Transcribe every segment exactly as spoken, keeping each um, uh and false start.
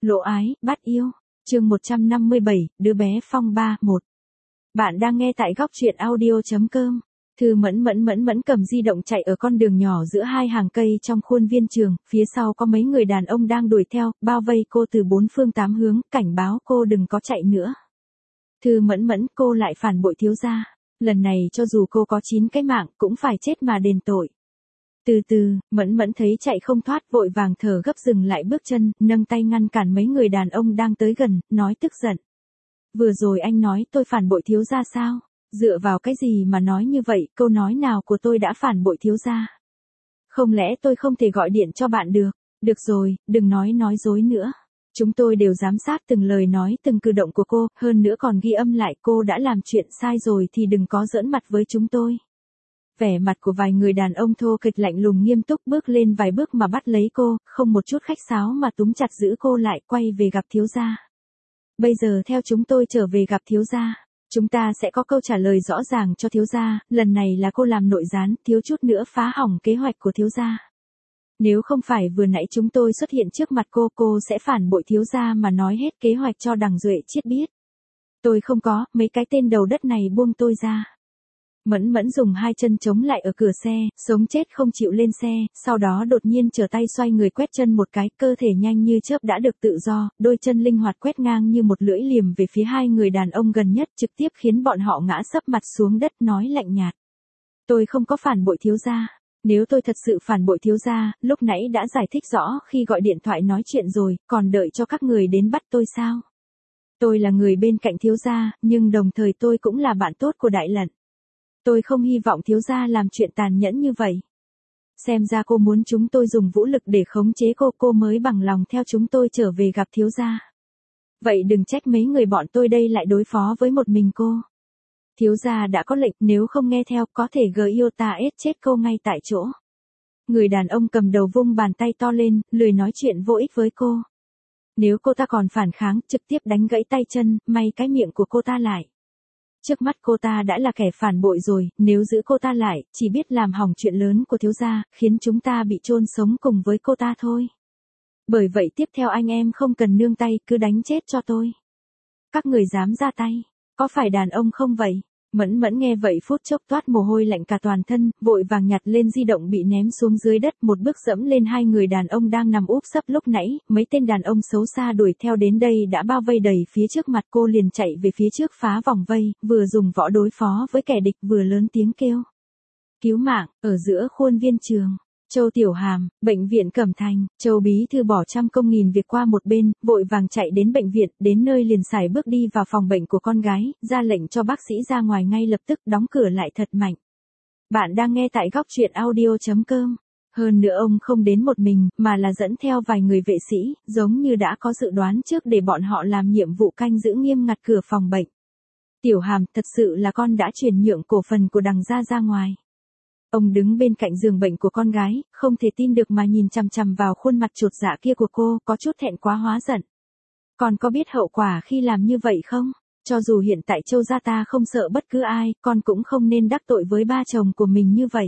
Lộ ái, bắt yêu. Chương một trăm năm mươi bảy, đứa bé phong ba, một. Bạn đang nghe tại góc truyện audio chấm com. Thư Mẫn Mẫn Mẫn Mẫn cầm di động chạy ở con đường nhỏ giữa hai hàng cây trong khuôn viên trường, phía sau có mấy người đàn ông đang đuổi theo, bao vây cô từ bốn phương tám hướng, cảnh báo cô đừng có chạy nữa. Thư Mẫn Mẫn, cô lại phản bội thiếu gia. Lần này cho dù cô có chín cái mạng, cũng phải chết mà đền tội. Từ từ, Mẫn Mẫn thấy chạy không thoát, vội vàng thở gấp dừng lại bước chân, nâng tay ngăn cản mấy người đàn ông đang tới gần, nói tức giận. Vừa rồi anh nói tôi phản bội thiếu gia sao? Dựa vào cái gì mà nói như vậy, câu nói nào của tôi đã phản bội thiếu gia? Không lẽ tôi không thể gọi điện cho bạn được? Được rồi, đừng nói nói dối nữa. Chúng tôi đều giám sát từng lời nói, từng cử động của cô, hơn nữa còn ghi âm lại, cô đã làm chuyện sai rồi thì đừng có giỡn mặt với chúng tôi. Vẻ mặt của vài người đàn ông thô kịch lạnh lùng nghiêm túc, bước lên vài bước mà bắt lấy cô, không một chút khách sáo mà túm chặt giữ cô lại, quay về gặp thiếu gia. Bây giờ theo chúng tôi trở về gặp thiếu gia. Chúng ta sẽ có câu trả lời rõ ràng cho thiếu gia, lần này là cô làm nội gián, thiếu chút nữa phá hỏng kế hoạch của thiếu gia. Nếu không phải vừa nãy chúng tôi xuất hiện trước mặt cô, cô sẽ phản bội thiếu gia mà nói hết kế hoạch cho đằng Duệ Chiết biết. Tôi không có, mấy cái tên đầu đất này buông tôi ra. Mẫn Mẫn dùng hai chân chống lại ở cửa xe, sống chết không chịu lên xe, sau đó đột nhiên trở tay xoay người quét chân một cái, cơ thể nhanh như chớp đã được tự do, đôi chân linh hoạt quét ngang như một lưỡi liềm về phía hai người đàn ông gần nhất, trực tiếp khiến bọn họ ngã sấp mặt xuống đất, nói lạnh nhạt. Tôi không có phản bội thiếu gia. Nếu tôi thật sự phản bội thiếu gia, lúc nãy đã giải thích rõ khi gọi điện thoại nói chuyện rồi, còn đợi cho các người đến bắt tôi sao? Tôi là người bên cạnh thiếu gia, nhưng đồng thời tôi cũng là bạn tốt của Đại Lận. Tôi không hy vọng thiếu gia làm chuyện tàn nhẫn như vậy. Xem ra cô muốn chúng tôi dùng vũ lực để khống chế cô, cô mới bằng lòng theo chúng tôi trở về gặp thiếu gia. Vậy đừng trách mấy người bọn tôi đây lại đối phó với một mình cô. Thiếu gia đã có lệnh, nếu không nghe theo có thể gờ yêu ta ết chết cô ngay tại chỗ. Người đàn ông cầm đầu vung bàn tay to lên, lười nói chuyện vô ích với cô. Nếu cô ta còn phản kháng, trực tiếp đánh gãy tay chân, may cái miệng của cô ta lại. Trước mắt cô ta đã là kẻ phản bội rồi, nếu giữ cô ta lại, chỉ biết làm hỏng chuyện lớn của thiếu gia, khiến chúng ta bị chôn sống cùng với cô ta thôi. Bởi vậy tiếp theo anh em không cần nương tay, cứ đánh chết cho tôi. Các người dám ra tay, có phải đàn ông không vậy? Mẫn Mẫn nghe vậy phút chốc toát mồ hôi lạnh cả toàn thân, vội vàng nhặt lên di động bị ném xuống dưới đất, một bước dẫm lên hai người đàn ông đang nằm úp sấp lúc nãy, mấy tên đàn ông xấu xa đuổi theo đến đây đã bao vây đầy phía trước mặt cô, liền chạy về phía trước phá vòng vây, vừa dùng võ đối phó với kẻ địch vừa lớn tiếng kêu. Cứu mạng, ở giữa khuôn viên trường. Châu Tiểu Hàm, bệnh viện Cẩm Thành, Châu bí thư bỏ trăm công nghìn việc qua một bên, vội vàng chạy đến bệnh viện, đến nơi liền sải bước đi vào phòng bệnh của con gái, ra lệnh cho bác sĩ ra ngoài ngay lập tức, đóng cửa lại thật mạnh. Bạn đang nghe tại góc truyện audio chấm com. Hơn nữa ông không đến một mình, mà là dẫn theo vài người vệ sĩ, giống như đã có dự đoán trước để bọn họ làm nhiệm vụ canh giữ nghiêm ngặt cửa phòng bệnh. Tiểu Hàm, thật sự là con đã chuyển nhượng cổ phần của đằng gia ra ngoài. Ông đứng bên cạnh giường bệnh của con gái, không thể tin được mà nhìn chằm chằm vào khuôn mặt chột dạ kia của cô, có chút thẹn quá hóa giận. Con có biết hậu quả khi làm như vậy không? Cho dù hiện tại Châu gia ta không sợ bất cứ ai, con cũng không nên đắc tội với ba chồng của mình như vậy.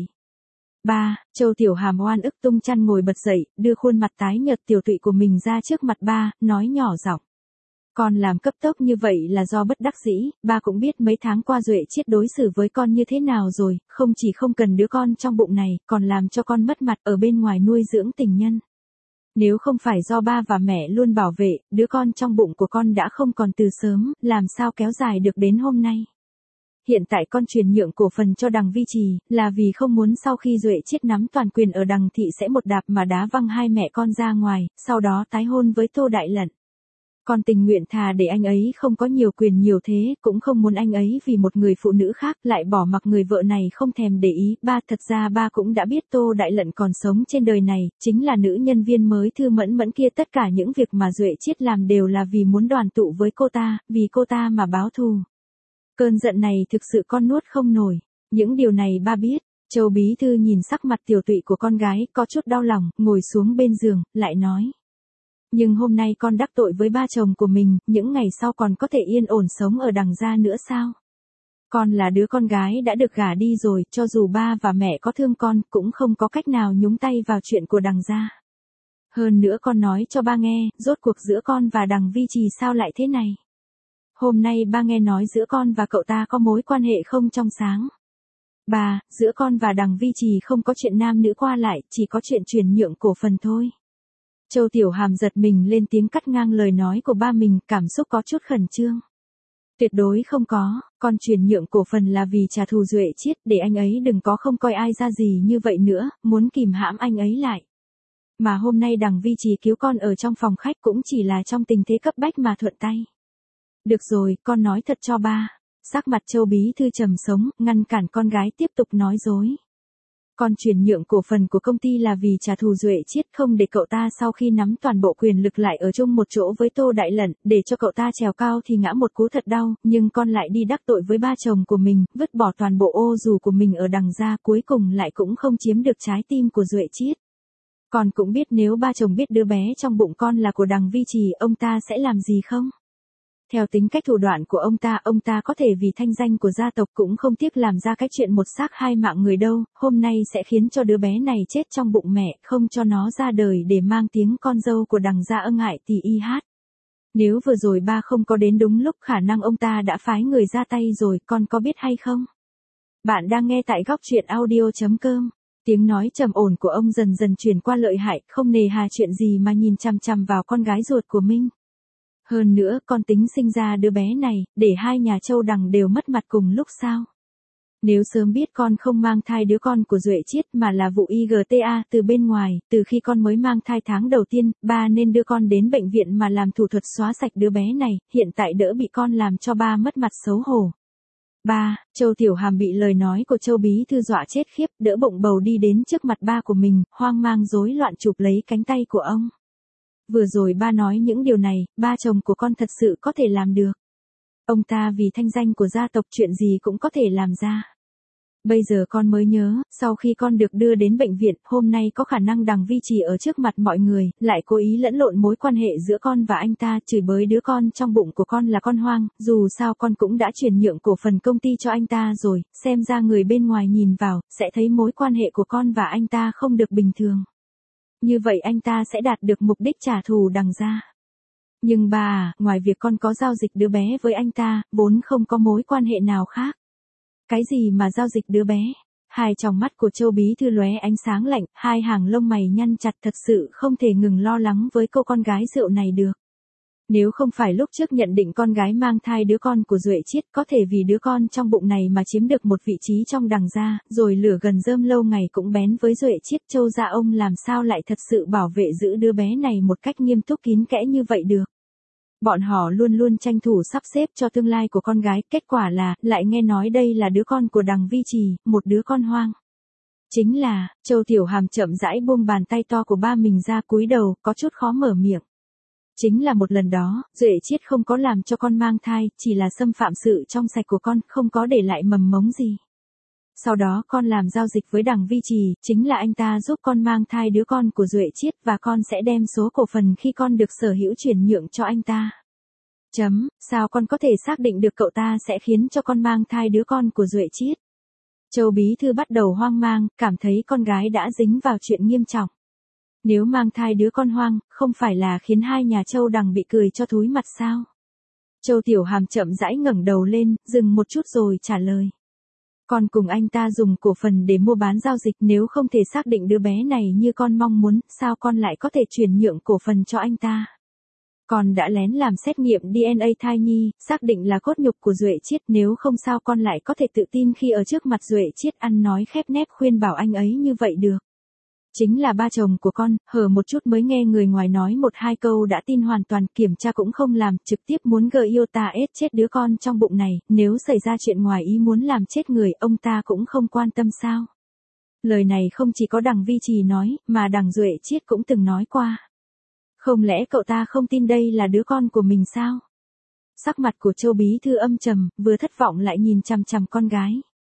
Ba, Châu Tiểu Hàm oan ức tung chăn ngồi bật dậy, đưa khuôn mặt tái nhợt tiểu tụy của mình ra trước mặt ba, nói nhỏ giọng. Con làm cấp tốc như vậy là do bất đắc dĩ, ba cũng biết mấy tháng qua Duệ Chiết đối xử với con như thế nào rồi, không chỉ không cần đứa con trong bụng này, còn làm cho con mất mặt ở bên ngoài nuôi dưỡng tình nhân. Nếu không phải do ba và mẹ luôn bảo vệ, đứa con trong bụng của con đã không còn từ sớm, làm sao kéo dài được đến hôm nay. Hiện tại con chuyển nhượng cổ phần cho đằng Vi Trì, là vì không muốn sau khi Duệ Chiết nắm toàn quyền ở đằng thị sẽ một đạp mà đá văng hai mẹ con ra ngoài, sau đó tái hôn với Tô Đại Lận. Con tình nguyện thà để anh ấy không có nhiều quyền nhiều thế, cũng không muốn anh ấy vì một người phụ nữ khác lại bỏ mặc người vợ này không thèm để ý. Ba, thật ra ba cũng đã biết Tô Đại Lận còn sống trên đời này, chính là nữ nhân viên mới Thư Mẫn Mẫn kia, tất cả những việc mà Duệ Chiết làm đều là vì muốn đoàn tụ với cô ta, vì cô ta mà báo thù. Cơn giận này thực sự con nuốt không nổi, những điều này ba biết. Châu bí thư nhìn sắc mặt tiểu tụy của con gái, có chút đau lòng, ngồi xuống bên giường, lại nói. Nhưng hôm nay con đắc tội với ba chồng của mình, những ngày sau còn có thể yên ổn sống ở đằng gia nữa sao? Con là đứa con gái đã được gả đi rồi, cho dù ba và mẹ có thương con, cũng không có cách nào nhúng tay vào chuyện của đằng gia. Hơn nữa con nói cho ba nghe, rốt cuộc giữa con và Đằng Vi Trì sao lại thế này? Hôm nay ba nghe nói giữa con và cậu ta có mối quan hệ không trong sáng. Ba, giữa con và Đằng Vi Trì không có chuyện nam nữ qua lại, chỉ có chuyện chuyển nhượng cổ phần thôi. Châu Tiểu Hàm giật mình lên tiếng cắt ngang lời nói của ba mình, cảm xúc có chút khẩn trương. Tuyệt đối không có, con chuyển nhượng cổ phần là vì trả thù Duệ Chiết, để anh ấy đừng có không coi ai ra gì như vậy nữa, muốn kìm hãm anh ấy lại. Mà hôm nay Đằng Vi Trì cứu con ở trong phòng khách cũng chỉ là trong tình thế cấp bách mà thuận tay. Được rồi, con nói thật cho ba. Sắc mặt Châu bí thư trầm sống, ngăn cản con gái tiếp tục nói dối. Con chuyển nhượng cổ phần của công ty là vì trả thù Duệ Chiết, không để cậu ta sau khi nắm toàn bộ quyền lực lại ở chung một chỗ với Tô Đại Lẩn, để cho cậu ta trèo cao thì ngã một cú thật đau, nhưng con lại đi đắc tội với ba chồng của mình, vứt bỏ toàn bộ ô dù của mình ở Đằng gia, cuối cùng lại cũng không chiếm được trái tim của Duệ Chiết. Con cũng biết nếu ba chồng biết đứa bé trong bụng con là của Đằng Vi Trì, ông ta sẽ làm gì không? Theo tính cách thủ đoạn của ông ta, ông ta có thể vì thanh danh của gia tộc cũng không tiếc làm ra cái chuyện một xác hai mạng người đâu, hôm nay sẽ khiến cho đứa bé này chết trong bụng mẹ, không cho nó ra đời để mang tiếng con dâu của Đằng gia ân hại tỳ y hát. Nếu vừa rồi ba không có đến đúng lúc, khả năng ông ta đã phái người ra tay rồi, con có biết hay không? Bạn đang nghe tại góc truyện audio chấm com. Tiếng nói trầm ổn của ông dần dần chuyển qua lợi hại, không nề hà chuyện gì mà nhìn chằm chằm vào con gái ruột của mình. Hơn nữa, con tính sinh ra đứa bé này, để hai nhà Châu Đằng đều mất mặt cùng lúc sao? Nếu sớm biết con không mang thai đứa con của Duệ Chiết mà là vụ i giê tê a từ bên ngoài, từ khi con mới mang thai tháng đầu tiên, ba nên đưa con đến bệnh viện mà làm thủ thuật xóa sạch đứa bé này, hiện tại đỡ bị con làm cho ba mất mặt xấu hổ. Ba, Châu Tiểu Hàm bị lời nói của Châu bí thư dọa chết khiếp, đỡ bụng bầu đi đến trước mặt ba của mình, hoang mang rối loạn chụp lấy cánh tay của ông. Vừa rồi ba nói những điều này, ba chồng của con thật sự có thể làm được. Ông ta vì thanh danh của gia tộc chuyện gì cũng có thể làm ra. Bây giờ con mới nhớ, sau khi con được đưa đến bệnh viện, hôm nay có khả năng Đằng Vi Trì ở trước mặt mọi người, lại cố ý lẫn lộn mối quan hệ giữa con và anh ta, chửi bới đứa con trong bụng của con là con hoang, dù sao con cũng đã chuyển nhượng cổ phần công ty cho anh ta rồi, xem ra người bên ngoài nhìn vào, sẽ thấy mối quan hệ của con và anh ta không được bình thường. Như vậy anh ta sẽ đạt được mục đích trả thù Đằng gia. Nhưng bà à, ngoài việc con có giao dịch đứa bé với anh ta, vốn không có mối quan hệ nào khác. Cái gì mà giao dịch đứa bé? Hai tròng mắt của Châu bí thư lóe ánh sáng lạnh, hai hàng lông mày nhăn chặt, thật sự không thể ngừng lo lắng với cô con gái rượu này được. Nếu không phải lúc trước nhận định con gái mang thai đứa con của Duệ Chiết, có thể vì đứa con trong bụng này mà chiếm được một vị trí trong Đằng gia, rồi lửa gần rơm lâu ngày cũng bén với Duệ Chiết, Châu gia ông làm sao lại thật sự bảo vệ giữ đứa bé này một cách nghiêm túc kín kẽ như vậy được. Bọn họ luôn luôn tranh thủ sắp xếp cho tương lai của con gái, kết quả là, lại nghe nói đây là đứa con của Đằng Vi Trì, một đứa con hoang. Chính là, Châu Tiểu Hàm chậm rãi buông bàn tay to của ba mình ra, cúi đầu, có chút khó mở miệng. Chính là một lần đó, Duệ Chiết không có làm cho con mang thai, chỉ là xâm phạm sự trong sạch của con, không có để lại mầm mống gì. Sau đó con làm giao dịch với Đằng Vi Trì, chính là anh ta giúp con mang thai đứa con của Duệ Chiết và con sẽ đem số cổ phần khi con được sở hữu chuyển nhượng cho anh ta. Chấm, sao con có thể xác định được cậu ta sẽ khiến cho con mang thai đứa con của Duệ Chiết? Châu bí thư bắt đầu hoang mang, cảm thấy con gái đã dính vào chuyện nghiêm trọng. Nếu mang thai đứa con hoang, không phải là khiến hai nhà Châu Đằng bị cười cho thúi mặt sao? Châu Tiểu Hàm chậm rãi ngẩng đầu lên, dừng một chút rồi trả lời. Con cùng anh ta dùng cổ phần để mua bán giao dịch, nếu không thể xác định đứa bé này như con mong muốn, sao con lại có thể chuyển nhượng cổ phần cho anh ta? Con đã lén làm xét nghiệm đê en a thai nhi, xác định là cốt nhục của Duệ Chiết, nếu không sao con lại có thể tự tin khi ở trước mặt Duệ Chiết ăn nói khép nép khuyên bảo anh ấy như vậy được. Chính là ba chồng của con, hở một chút mới nghe người ngoài nói một hai câu đã tin hoàn toàn, kiểm tra cũng không làm, trực tiếp muốn gợi yêu ta ết chết đứa con trong bụng này, nếu xảy ra chuyện ngoài ý muốn làm chết người, ông ta cũng không quan tâm sao? Lời này không chỉ có Đằng Vi Trì nói, mà Đằng Duệ Chiết cũng từng nói qua. Không lẽ cậu ta không tin đây là đứa con của mình sao? Sắc mặt của Châu bí thư âm trầm, vừa thất vọng lại nhìn chằm chằm con gái.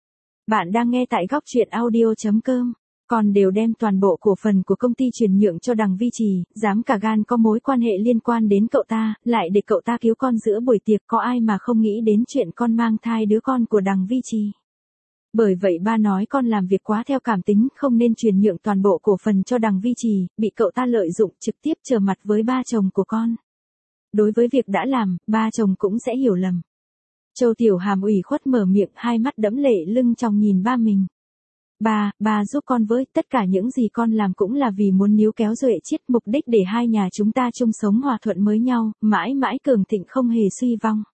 Bạn đang nghe tại góc truyện audio chấm com. Con đều đem toàn bộ cổ phần của công ty chuyển nhượng cho Đằng Vi Trì, dám cả gan có mối quan hệ liên quan đến cậu ta, lại để cậu ta cứu con giữa buổi tiệc, có ai mà không nghĩ đến chuyện con mang thai đứa con của Đằng Vi Trì. Bởi vậy ba nói con làm việc quá theo cảm tính, không nên truyền nhượng toàn bộ cổ phần cho Đằng Vi Trì, bị cậu ta lợi dụng trực tiếp trở mặt với ba chồng của con. Đối với việc đã làm, ba chồng cũng sẽ hiểu lầm. Châu Tiểu Hàm ủy khuất mở miệng, hai mắt đẫm lệ lưng tròng nhìn ba mình. Ba, ba giúp con với, tất cả những gì con làm cũng là vì muốn níu kéo Duệ Chiết, mục đích để hai nhà chúng ta chung sống hòa thuận với nhau, mãi mãi cường thịnh không hề suy vong.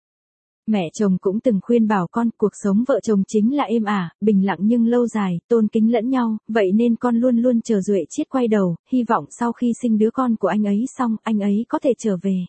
Mẹ chồng cũng từng khuyên bảo con, cuộc sống vợ chồng chính là êm ả, bình lặng nhưng lâu dài, tôn kính lẫn nhau, vậy nên con luôn luôn chờ Duệ Chiết quay đầu, hy vọng sau khi sinh đứa con của anh ấy xong, anh ấy có thể trở về.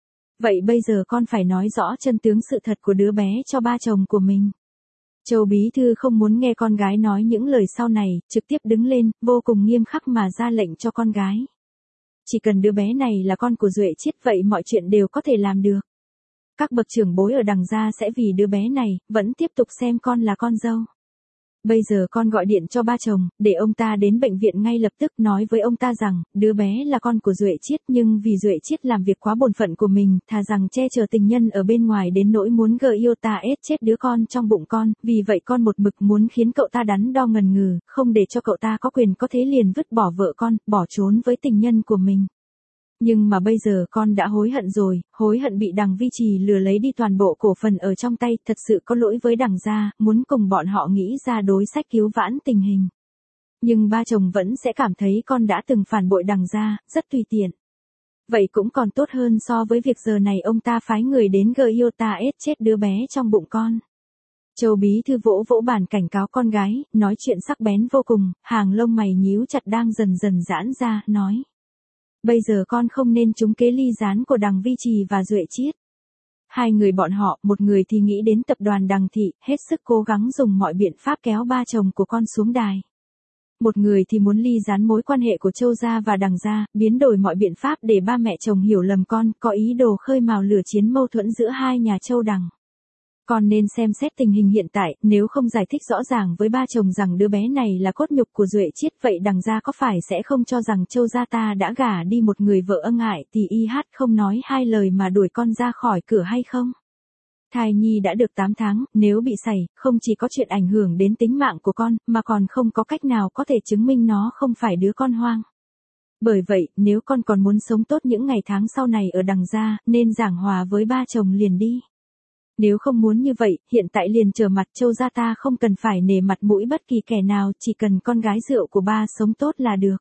Vậy bây giờ con phải nói rõ chân tướng sự thật của đứa bé cho ba chồng của mình. Châu Bí Thư không muốn nghe con gái nói những lời sau này, trực tiếp đứng lên, vô cùng nghiêm khắc mà ra lệnh cho con gái. Chỉ cần đứa bé này là con của Duệ Chiết vậy mọi chuyện đều có thể làm được. Các bậc trưởng bối ở Đằng gia sẽ vì đứa bé này, vẫn tiếp tục xem con là con dâu. Bây giờ con gọi điện cho ba chồng, để ông ta đến bệnh viện ngay lập tức, nói với ông ta rằng, đứa bé là con của Duệ Chiết nhưng vì Duệ Chiết làm việc quá bổn phận của mình, thà rằng che chở tình nhân ở bên ngoài đến nỗi muốn gờ yêu ta ết chết đứa con trong bụng con, vì vậy con một mực muốn khiến cậu ta đắn đo ngần ngừ, không để cho cậu ta có quyền có thế liền vứt bỏ vợ con, bỏ trốn với tình nhân của mình. Nhưng mà bây giờ con đã hối hận rồi, hối hận bị Đằng Vi Trì lừa lấy đi toàn bộ cổ phần ở trong tay, thật sự có lỗi với Đằng gia, muốn cùng bọn họ nghĩ ra đối sách cứu vãn tình hình. Nhưng ba chồng vẫn sẽ cảm thấy con đã từng phản bội Đằng gia, rất tùy tiện. Vậy cũng còn tốt hơn so với việc giờ này ông ta phái người đến gờ yêu ta ết chết đứa bé trong bụng con. Châu Bí Thư vỗ vỗ bàn cảnh cáo con gái, nói chuyện sắc bén vô cùng, hàng lông mày nhíu chặt đang dần dần giãn ra, nói. Bây giờ con không nên trúng kế ly gián của Đằng Vi Trì và Duệ Chiết. Hai người bọn họ, một người thì nghĩ đến tập đoàn Đằng Thị, hết sức cố gắng dùng mọi biện pháp kéo ba chồng của con xuống đài. Một người thì muốn ly gián mối quan hệ của Châu gia và Đằng gia, biến đổi mọi biện pháp để ba mẹ chồng hiểu lầm con, có ý đồ khơi mào lửa chiến mâu thuẫn giữa hai nhà Châu Đằng. Con nên xem xét tình hình hiện tại, nếu không giải thích rõ ràng với ba chồng rằng đứa bé này là cốt nhục của Duệ Chiết, vậy Đằng gia có phải sẽ không cho rằng Châu gia ta đã gả đi một người vợ ân ái thì y hát không nói hai lời mà đuổi con ra khỏi cửa hay không? Thai nhi đã được tám tháng, nếu bị sảy, không chỉ có chuyện ảnh hưởng đến tính mạng của con, mà còn không có cách nào có thể chứng minh nó không phải đứa con hoang. Bởi vậy, nếu con còn muốn sống tốt những ngày tháng sau này ở Đằng gia, nên giảng hòa với ba chồng liền đi. Nếu không muốn như vậy, hiện tại liền trở mặt Châu gia ta không cần phải nể mặt mũi bất kỳ kẻ nào, chỉ cần con gái rượu của ba sống tốt là được.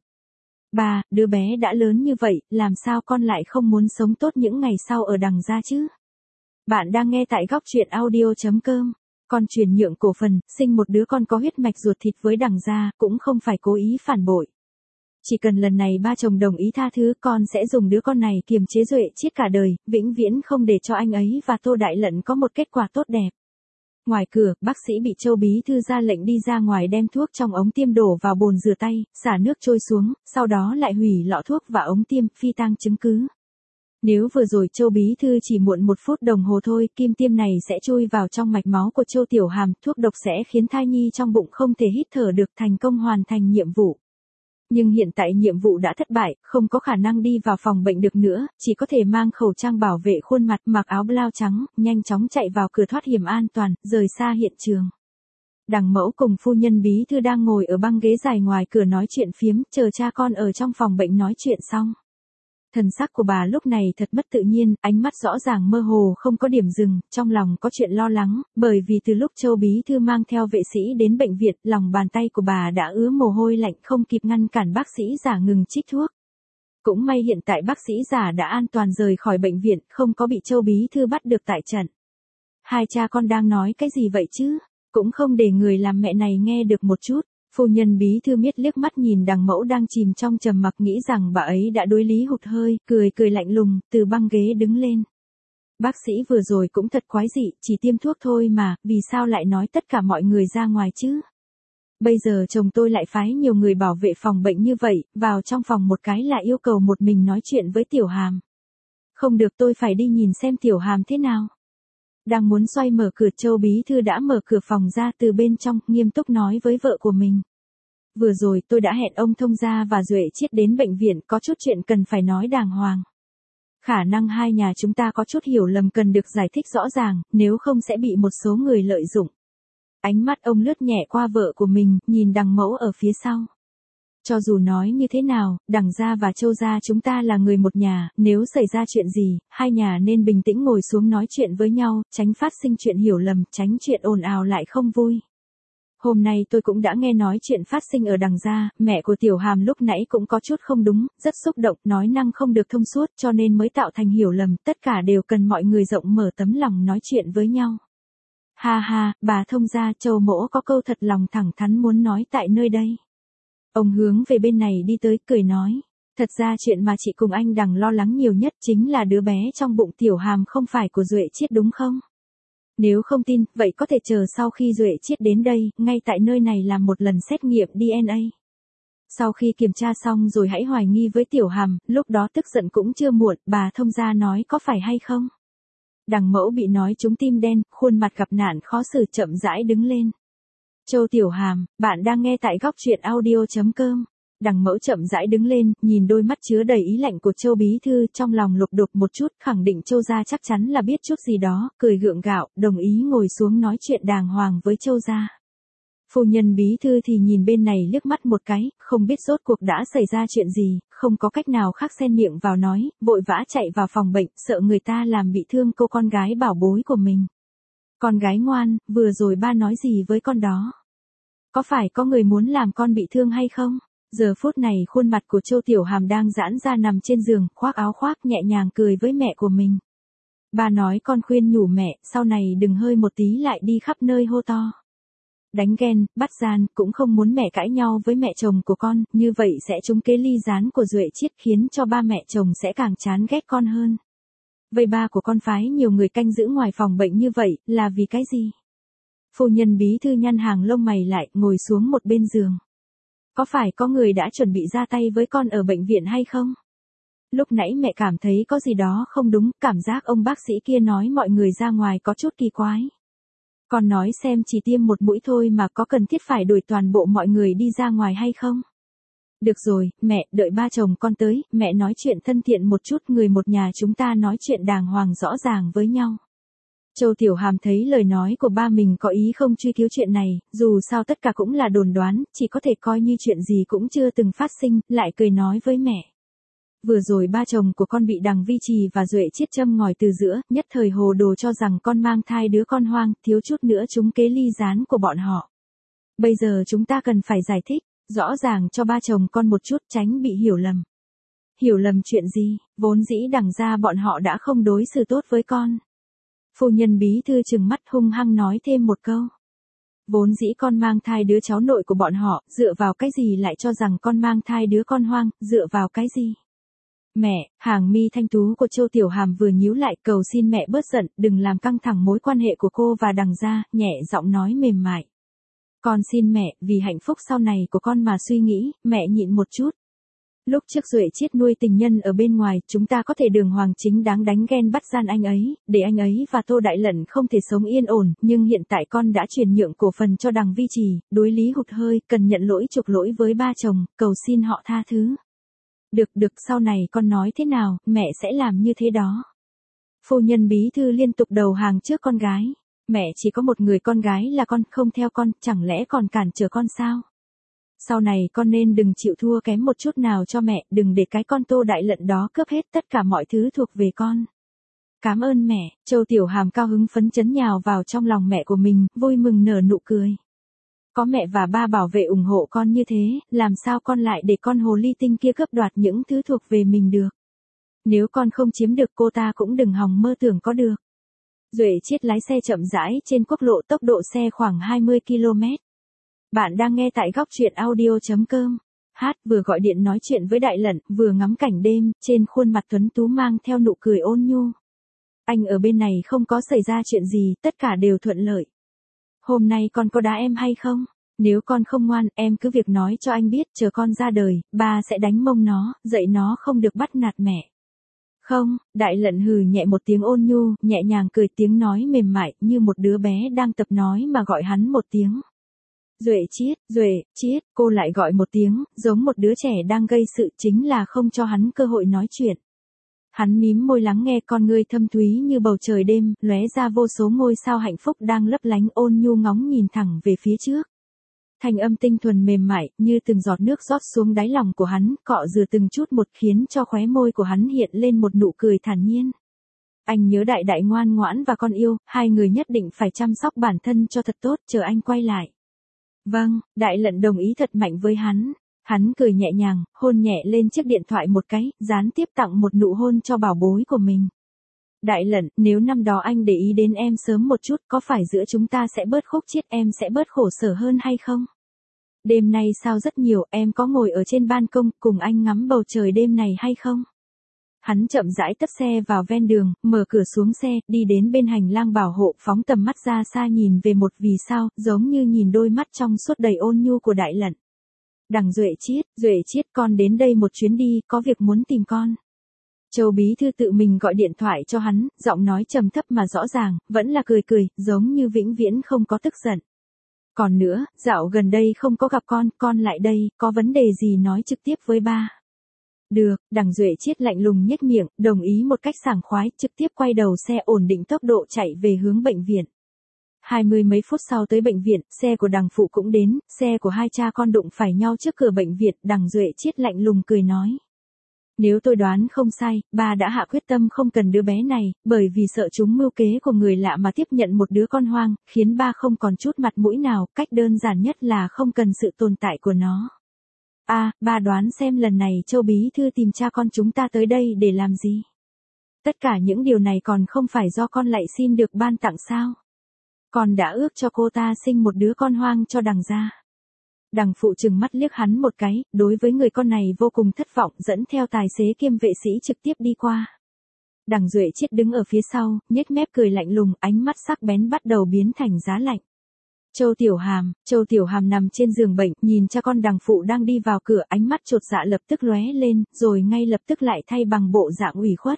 Ba, đứa bé đã lớn như vậy, làm sao con lại không muốn sống tốt những ngày sau ở Đằng gia chứ? Bạn đang nghe tại góc truyện audio chấm com. Con chuyển nhượng cổ phần, sinh một đứa con có huyết mạch ruột thịt với Đằng gia, cũng không phải cố ý phản bội. Chỉ cần lần này ba chồng đồng ý tha thứ, con sẽ dùng đứa con này kiềm chế Duệ Chiết cả đời, vĩnh viễn không để cho anh ấy và Tô Đại Lận có một kết quả tốt đẹp. Ngoài cửa, bác sĩ bị Châu Bí Thư ra lệnh đi ra ngoài đem thuốc trong ống tiêm đổ vào bồn rửa tay, xả nước trôi xuống, sau đó lại hủy lọ thuốc và ống tiêm, phi tang chứng cứ. Nếu vừa rồi Châu Bí Thư chỉ muộn một phút đồng hồ thôi, kim tiêm này sẽ chui vào trong mạch máu của Châu Tiểu Hàm, thuốc độc sẽ khiến thai nhi trong bụng không thể hít thở được, thành công hoàn thành nhiệm vụ. Nhưng hiện tại nhiệm vụ đã thất bại, không có khả năng đi vào phòng bệnh được nữa, chỉ có thể mang khẩu trang bảo vệ khuôn mặt, mặc áo blau trắng, nhanh chóng chạy vào cửa thoát hiểm an toàn, rời xa hiện trường. Đằng Mẫu cùng phu nhân Bí Thư đang ngồi ở băng ghế dài ngoài cửa nói chuyện phiếm, chờ cha con ở trong phòng bệnh nói chuyện xong. Thần sắc của bà lúc này thật mất tự nhiên, ánh mắt rõ ràng mơ hồ không có điểm dừng, trong lòng có chuyện lo lắng, bởi vì từ lúc Châu Bí Thư mang theo vệ sĩ đến bệnh viện, lòng bàn tay của bà đã ứa mồ hôi lạnh không kịp ngăn cản bác sĩ già ngừng trích thuốc. Cũng may hiện tại bác sĩ già đã an toàn rời khỏi bệnh viện, không có bị Châu Bí Thư bắt được tại trận. Hai cha con đang nói cái gì vậy chứ? Cũng không để người làm mẹ này nghe được một chút. Phu nhân Bí Thư miết liếc mắt nhìn Đằng Mẫu đang chìm trong trầm mặc, nghĩ rằng bà ấy đã đối lý hụt hơi, cười cười lạnh lùng, từ băng ghế đứng lên. Bác sĩ vừa rồi cũng thật quái dị, chỉ tiêm thuốc thôi mà, vì sao lại nói tất cả mọi người ra ngoài chứ? Bây giờ chồng tôi lại phái nhiều người bảo vệ phòng bệnh như vậy, vào trong phòng một cái là yêu cầu một mình nói chuyện với Tiểu Hàm. Không được, tôi phải đi nhìn xem Tiểu Hàm thế nào. Đang muốn xoay mở cửa, Châu Bí Thư đã mở cửa phòng ra từ bên trong, nghiêm túc nói với vợ của mình. Vừa rồi tôi đã hẹn ông thông gia và Duệ Chiết đến bệnh viện, có chút chuyện cần phải nói đàng hoàng. Khả năng hai nhà chúng ta có chút hiểu lầm cần được giải thích rõ ràng, nếu không sẽ bị một số người lợi dụng. Ánh mắt ông lướt nhẹ qua vợ của mình, nhìn đằng mẫu ở phía sau. Cho dù nói như thế nào, đằng gia và Châu gia chúng ta là người một nhà, nếu xảy ra chuyện gì, hai nhà nên bình tĩnh ngồi xuống nói chuyện với nhau, tránh phát sinh chuyện hiểu lầm, tránh chuyện ồn ào lại không vui. Hôm nay tôi cũng đã nghe nói chuyện phát sinh ở đằng gia, mẹ của Tiểu Hàm lúc nãy cũng có chút không đúng, rất xúc động, nói năng không được thông suốt cho nên mới tạo thành hiểu lầm, tất cả đều cần mọi người rộng mở tấm lòng nói chuyện với nhau. Ha ha, bà thông gia, Châu mỗ có câu thật lòng thẳng thắn muốn nói tại nơi đây. Ông hướng về bên này đi tới, cười nói. Thật ra chuyện mà chị cùng anh Đằng lo lắng nhiều nhất chính là đứa bé trong bụng Tiểu Hàm không phải của Duệ Chiết đúng không? Nếu không tin, vậy có thể chờ sau khi Duệ Chiết đến đây, ngay tại nơi này làm một lần xét nghiệm đê en a. Sau khi kiểm tra xong rồi hãy hoài nghi với Tiểu Hàm, lúc đó tức giận cũng chưa muộn, bà thông gia nói có phải hay không? Đằng mẫu bị nói trúng tim đen, khuôn mặt gặp nạn khó xử chậm rãi đứng lên. Châu Tiểu Hàm, bạn đang nghe tại góc truyện audio chấm com. Đằng mẫu chậm rãi đứng lên, nhìn đôi mắt chứa đầy ý lạnh của Châu bí thư, trong lòng lục đục một chút, khẳng định Châu gia chắc chắn là biết chút gì đó, cười gượng gạo, đồng ý ngồi xuống nói chuyện đàng hoàng với Châu gia. Phu nhân bí thư thì nhìn bên này liếc mắt một cái, không biết rốt cuộc đã xảy ra chuyện gì, không có cách nào khác xen miệng vào nói, vội vã chạy vào phòng bệnh, sợ người ta làm bị thương cô con gái bảo bối của mình. Con gái ngoan, vừa rồi ba nói gì với con đó? Có phải có người muốn làm con bị thương hay không? Giờ phút này khuôn mặt của Châu Tiểu Hàm đang giãn ra nằm trên giường, khoác áo khoác nhẹ nhàng cười với mẹ của mình. Ba nói con khuyên nhủ mẹ, sau này đừng hơi một tí lại đi khắp nơi hô to. Đánh ghen, bắt gian, cũng không muốn mẹ cãi nhau với mẹ chồng của con, như vậy sẽ trúng kế ly gián của Duệ Chiết khiến cho ba mẹ chồng sẽ càng chán ghét con hơn. Vậy ba của con phái nhiều người canh giữ ngoài phòng bệnh như vậy, là vì cái gì? Phu nhân bí thư nhăn hàng lông mày lại, ngồi xuống một bên giường. Có phải có người đã chuẩn bị ra tay với con ở bệnh viện hay không? Lúc nãy mẹ cảm thấy có gì đó không đúng, cảm giác ông bác sĩ kia nói mọi người ra ngoài có chút kỳ quái. Con nói xem chỉ tiêm một mũi thôi mà có cần thiết phải đuổi toàn bộ mọi người đi ra ngoài hay không? Được rồi, mẹ, đợi ba chồng con tới, mẹ nói chuyện thân thiện một chút, người một nhà chúng ta nói chuyện đàng hoàng rõ ràng với nhau. Châu Tiểu Hàm thấy lời nói của ba mình có ý không truy cứu chuyện này, dù sao tất cả cũng là đồn đoán, chỉ có thể coi như chuyện gì cũng chưa từng phát sinh, lại cười nói với mẹ. Vừa rồi ba chồng của con bị Đằng Vi Trì và Duệ Chiết châm ngòi từ giữa, nhất thời hồ đồ cho rằng con mang thai đứa con hoang, thiếu chút nữa trúng kế ly gián của bọn họ. Bây giờ chúng ta cần phải giải thích, rõ ràng cho ba chồng con một chút tránh bị hiểu lầm. Hiểu lầm chuyện gì, vốn dĩ Đằng gia bọn họ đã không đối xử tốt với con. Phu nhân bí thư trừng mắt hung hăng nói thêm một câu. Vốn dĩ con mang thai đứa cháu nội của bọn họ, dựa vào cái gì lại cho rằng con mang thai đứa con hoang, dựa vào cái gì? Mẹ, hàng mi thanh tú của Châu Tiểu Hàm vừa nhíu lại, cầu xin mẹ bớt giận, đừng làm căng thẳng mối quan hệ của cô và Đằng gia, nhẹ giọng nói mềm mại. Con xin mẹ, vì hạnh phúc sau này của con mà suy nghĩ, mẹ nhịn một chút. Lúc trước Duệ Chiết nuôi tình nhân ở bên ngoài, chúng ta có thể đường hoàng chính đáng đánh ghen bắt gian anh ấy, để anh ấy và Tô Đại Lận không thể sống yên ổn, nhưng hiện tại con đã chuyển nhượng cổ phần cho Đằng Vi Trì, đối lý hụt hơi, cần nhận lỗi chuộc lỗi với ba chồng, cầu xin họ tha thứ. Được được, sau này con nói thế nào, mẹ sẽ làm như thế đó. Phu nhân bí thư liên tục đầu hàng trước con gái. Mẹ chỉ có một người con gái là con, không theo con, chẳng lẽ còn cản trở con sao? Sau này con nên đừng chịu thua kém một chút nào cho mẹ, đừng để cái con Tô Đại Lận đó cướp hết tất cả mọi thứ thuộc về con. Cảm ơn mẹ, Châu Tiểu Hàm cao hứng phấn chấn nhào vào trong lòng mẹ của mình, vui mừng nở nụ cười. Có mẹ và ba bảo vệ ủng hộ con như thế, làm sao con lại để con hồ ly tinh kia cướp đoạt những thứ thuộc về mình được. Nếu con không chiếm được cô ta cũng đừng hòng mơ tưởng có được. Duệ Chiết lái xe chậm rãi trên quốc lộ, tốc độ xe khoảng hai mươi ki lô mét. Bạn đang nghe tại góc truyện audio chấm com. Hát vừa gọi điện nói chuyện với Đại Lận, vừa ngắm cảnh đêm, trên khuôn mặt tuấn tú mang theo nụ cười ôn nhu. Anh ở bên này không có xảy ra chuyện gì, tất cả đều thuận lợi. Hôm nay con có đá em hay không? Nếu con không ngoan, em cứ việc nói cho anh biết, chờ con ra đời, ba sẽ đánh mông nó, dạy nó không được bắt nạt mẹ. Không, Đại Lận hừ nhẹ một tiếng ôn nhu, nhẹ nhàng cười, tiếng nói mềm mại, như một đứa bé đang tập nói mà gọi hắn một tiếng. Duệ Chiết, Duệ Chiết, cô lại gọi một tiếng, giống một đứa trẻ đang gây sự, chính là không cho hắn cơ hội nói chuyện. Hắn mím môi lắng nghe, con ngươi thâm thúy như bầu trời đêm, lóe ra vô số ngôi sao hạnh phúc đang lấp lánh, ôn nhu ngóng nhìn thẳng về phía trước. Thanh âm tinh thuần mềm mại, như từng giọt nước rót xuống đáy lòng của hắn, cọ rửa từng chút một khiến cho khóe môi của hắn hiện lên một nụ cười thản nhiên. Anh nhớ đại đại ngoan ngoãn và con yêu, hai người nhất định phải chăm sóc bản thân cho thật tốt, chờ anh quay lại. Vâng, đại lận đồng ý thật mạnh với hắn. Hắn cười nhẹ nhàng, hôn nhẹ lên chiếc điện thoại một cái, gián tiếp tặng một nụ hôn cho bảo bối của mình. Đại lận, nếu năm đó anh để ý đến em sớm một chút, có phải giữa chúng ta sẽ bớt khúc chiết, em sẽ bớt khổ sở hơn hay không? Đêm nay sao rất nhiều, em có ngồi ở trên ban công cùng anh ngắm bầu trời đêm này hay không? Hắn chậm rãi tấp xe vào ven đường, mở cửa xuống xe, đi đến bên hành lang bảo hộ, phóng tầm mắt ra xa nhìn về một vì sao, giống như nhìn đôi mắt trong suốt đầy ôn nhu của đại lận. Đằng Duệ Chiết, Duệ Chiết, con đến đây một chuyến đi, có việc muốn tìm con. Châu Bí Thư tự mình gọi điện thoại cho hắn, giọng nói trầm thấp mà rõ ràng, vẫn là cười cười, giống như vĩnh viễn không có tức giận. Còn nữa, dạo gần đây không có gặp con, con lại đây, có vấn đề gì nói trực tiếp với ba. Được, đằng Duệ Chiết lạnh lùng nhếch miệng, đồng ý một cách sảng khoái, trực tiếp quay đầu xe ổn định tốc độ chạy về hướng bệnh viện. Hai mươi mấy phút sau tới bệnh viện, xe của đằng phụ cũng đến, xe của hai cha con đụng phải nhau trước cửa bệnh viện, đằng Duệ Chiết lạnh lùng cười nói. Nếu tôi đoán không sai, ba đã hạ quyết tâm không cần đứa bé này, bởi vì sợ chúng mưu kế của người lạ mà tiếp nhận một đứa con hoang, khiến ba không còn chút mặt mũi nào, cách đơn giản nhất là không cần sự tồn tại của nó. À, ba đoán xem lần này Châu Bí Thư tìm cha con chúng ta tới đây để làm gì? Tất cả những điều này còn không phải do con lại xin được ban tặng sao? Con đã ước cho cô ta sinh một đứa con hoang cho đằng gia. Đằng phụ trừng mắt liếc hắn một cái, đối với người con này vô cùng thất vọng, dẫn theo tài xế kiêm vệ sĩ trực tiếp đi qua. Đằng Duệ Chiết đứng ở phía sau, nhếch mép cười lạnh lùng, ánh mắt sắc bén bắt đầu biến thành giá lạnh. Châu Tiểu Hàm, Châu Tiểu Hàm nằm trên giường bệnh, nhìn cha con đằng phụ đang đi vào cửa, ánh mắt chột dạ lập tức lóe lên, rồi ngay lập tức lại thay bằng bộ dạng ủy khuất.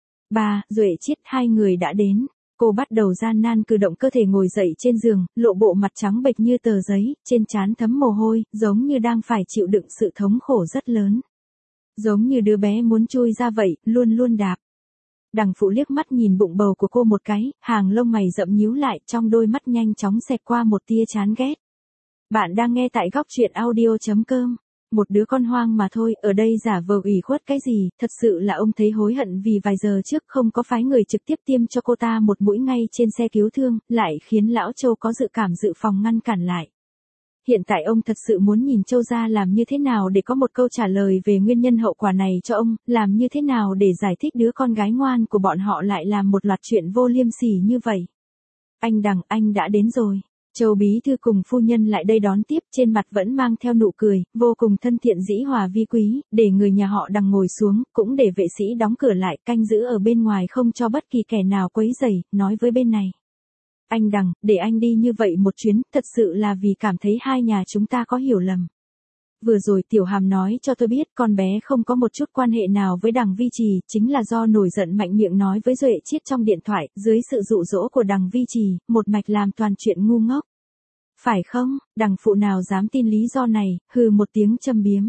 Ba, Duệ Chiết, hai người đã đến. Cô bắt đầu gian nan cử động cơ thể ngồi dậy trên giường, lộ bộ mặt trắng bệch như tờ giấy, trên trán thấm mồ hôi, giống như đang phải chịu đựng sự thống khổ rất lớn. Giống như đứa bé muốn chui ra vậy, luôn luôn đạp. Đằng phụ liếc mắt nhìn bụng bầu của cô một cái, hàng lông mày rậm nhíu lại, trong đôi mắt nhanh chóng xẹt qua một tia chán ghét. Bạn đang nghe tại góc truyện audio chấm com. Một đứa con hoang mà thôi, ở đây giả vờ ủy khuất cái gì, thật sự là ông thấy hối hận vì vài giờ trước không có phái người trực tiếp tiêm cho cô ta một mũi ngay trên xe cứu thương, lại khiến lão Châu có dự cảm dự phòng ngăn cản lại. Hiện tại ông thật sự muốn nhìn Châu gia làm như thế nào để có một câu trả lời về nguyên nhân hậu quả này cho ông, làm như thế nào để giải thích đứa con gái ngoan của bọn họ lại làm một loạt chuyện vô liêm sỉ như vậy. Anh Đằng, anh đã đến rồi. Châu Bí Thư cùng phu nhân lại đây đón tiếp, trên mặt vẫn mang theo nụ cười, vô cùng thân thiện dĩ hòa vi quý, để người nhà họ Đằng ngồi xuống, cũng để vệ sĩ đóng cửa lại, canh giữ ở bên ngoài không cho bất kỳ kẻ nào quấy rầy, nói với bên này. Anh Đằng, để anh đi như vậy một chuyến, thật sự là vì cảm thấy hai nhà chúng ta có hiểu lầm. Vừa rồi Tiểu Hàm nói cho tôi biết con bé không có một chút quan hệ nào với Đằng Vi Trì, chính là do nổi giận mạnh miệng nói với Duệ Chiết trong điện thoại, dưới sự dụ dỗ của Đằng Vi Trì, một mạch làm toàn chuyện ngu ngốc. Phải không, đằng phụ nào dám tin lý do này, hừ một tiếng châm biếm.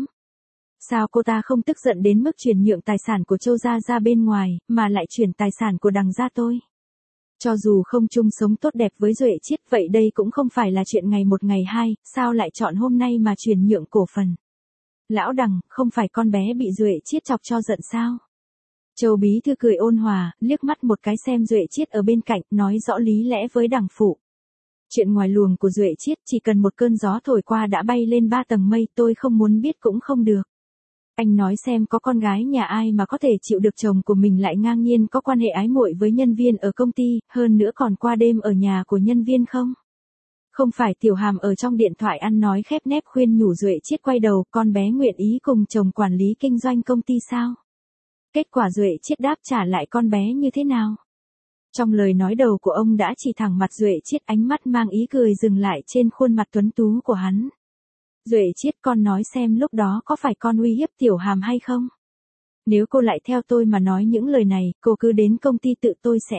Sao cô ta không tức giận đến mức chuyển nhượng tài sản của Châu gia ra bên ngoài, mà lại chuyển tài sản của đằng gia tôi? Cho dù không chung sống tốt đẹp với Duệ Chiết, vậy đây cũng không phải là chuyện ngày một ngày hai, sao lại chọn hôm nay mà chuyển nhượng cổ phần? Lão Đằng, không phải con bé bị Duệ Chiết chọc cho giận sao? Châu Bí Thư cười ôn hòa, liếc mắt một cái xem Duệ Chiết ở bên cạnh, nói rõ lý lẽ với đằng phụ. Chuyện ngoài luồng của Duệ Chiết chỉ cần một cơn gió thổi qua đã bay lên ba tầng mây, tôi không muốn biết cũng không được. Anh nói xem có con gái nhà ai mà có thể chịu được chồng của mình lại ngang nhiên có quan hệ ái muội với nhân viên ở công ty, hơn nữa còn qua đêm ở nhà của nhân viên không? Không phải Tiểu Hàm ở trong điện thoại ăn nói khép nép khuyên nhủ Duệ Chiết quay đầu, con bé nguyện ý cùng chồng quản lý kinh doanh công ty sao? Kết quả Duệ Chiết đáp trả lại con bé như thế nào? Trong lời nói đầu của ông đã chỉ thẳng mặt Duệ Chiết, ánh mắt mang ý cười dừng lại trên khuôn mặt tuấn tú của hắn. Duệ Chiết, con nói xem lúc đó có phải con uy hiếp Tiểu Hàm hay không? Nếu cô lại theo tôi mà nói những lời này, cô cứ đến công ty tự tôi sẽ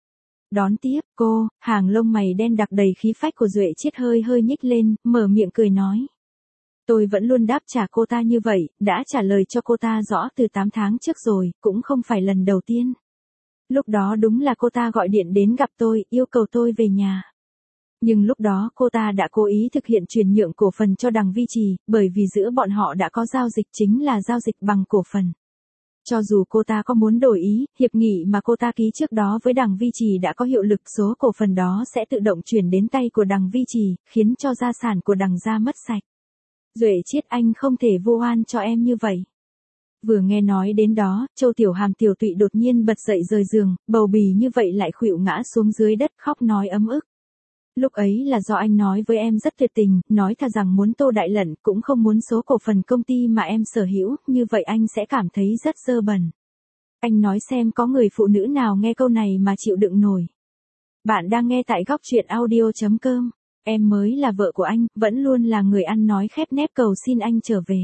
đón tiếp cô. Hàng lông mày đen đặc đầy khí phách của Duệ Chiết hơi hơi nhích lên, mở miệng cười nói. Tôi vẫn luôn đáp trả cô ta như vậy, đã trả lời cho cô ta rõ từ tám tháng trước rồi, cũng không phải lần đầu tiên. Lúc đó đúng là cô ta gọi điện đến gặp tôi, yêu cầu tôi về nhà. Nhưng lúc đó cô ta đã cố ý thực hiện chuyển nhượng cổ phần cho Đằng Vi Trì, bởi vì giữa bọn họ đã có giao dịch chính là giao dịch bằng cổ phần. Cho dù cô ta có muốn đổi ý, hiệp nghị mà cô ta ký trước đó với Đằng Vi Trì đã có hiệu lực, số cổ phần đó sẽ tự động chuyển đến tay của Đằng Vi Trì, khiến cho gia sản của Đằng gia mất sạch. Duệ Chiết, anh không thể vu oan cho em như vậy. Vừa nghe nói đến đó, Châu Tiểu Hàm tiểu tụy đột nhiên bật dậy rời giường, bầu bì như vậy lại khuỵu ngã xuống dưới đất khóc nói ấm ức. Lúc ấy là do anh nói với em rất tuyệt tình, nói thà rằng muốn Tô Đại Lận, cũng không muốn số cổ phần công ty mà em sở hữu, như vậy anh sẽ cảm thấy rất dơ bẩn. Anh nói xem có người phụ nữ nào nghe câu này mà chịu đựng nổi. Bạn đang nghe tại góc truyện audio chấm com. Em mới là vợ của anh, vẫn luôn là người ăn nói khép nép cầu xin anh trở về.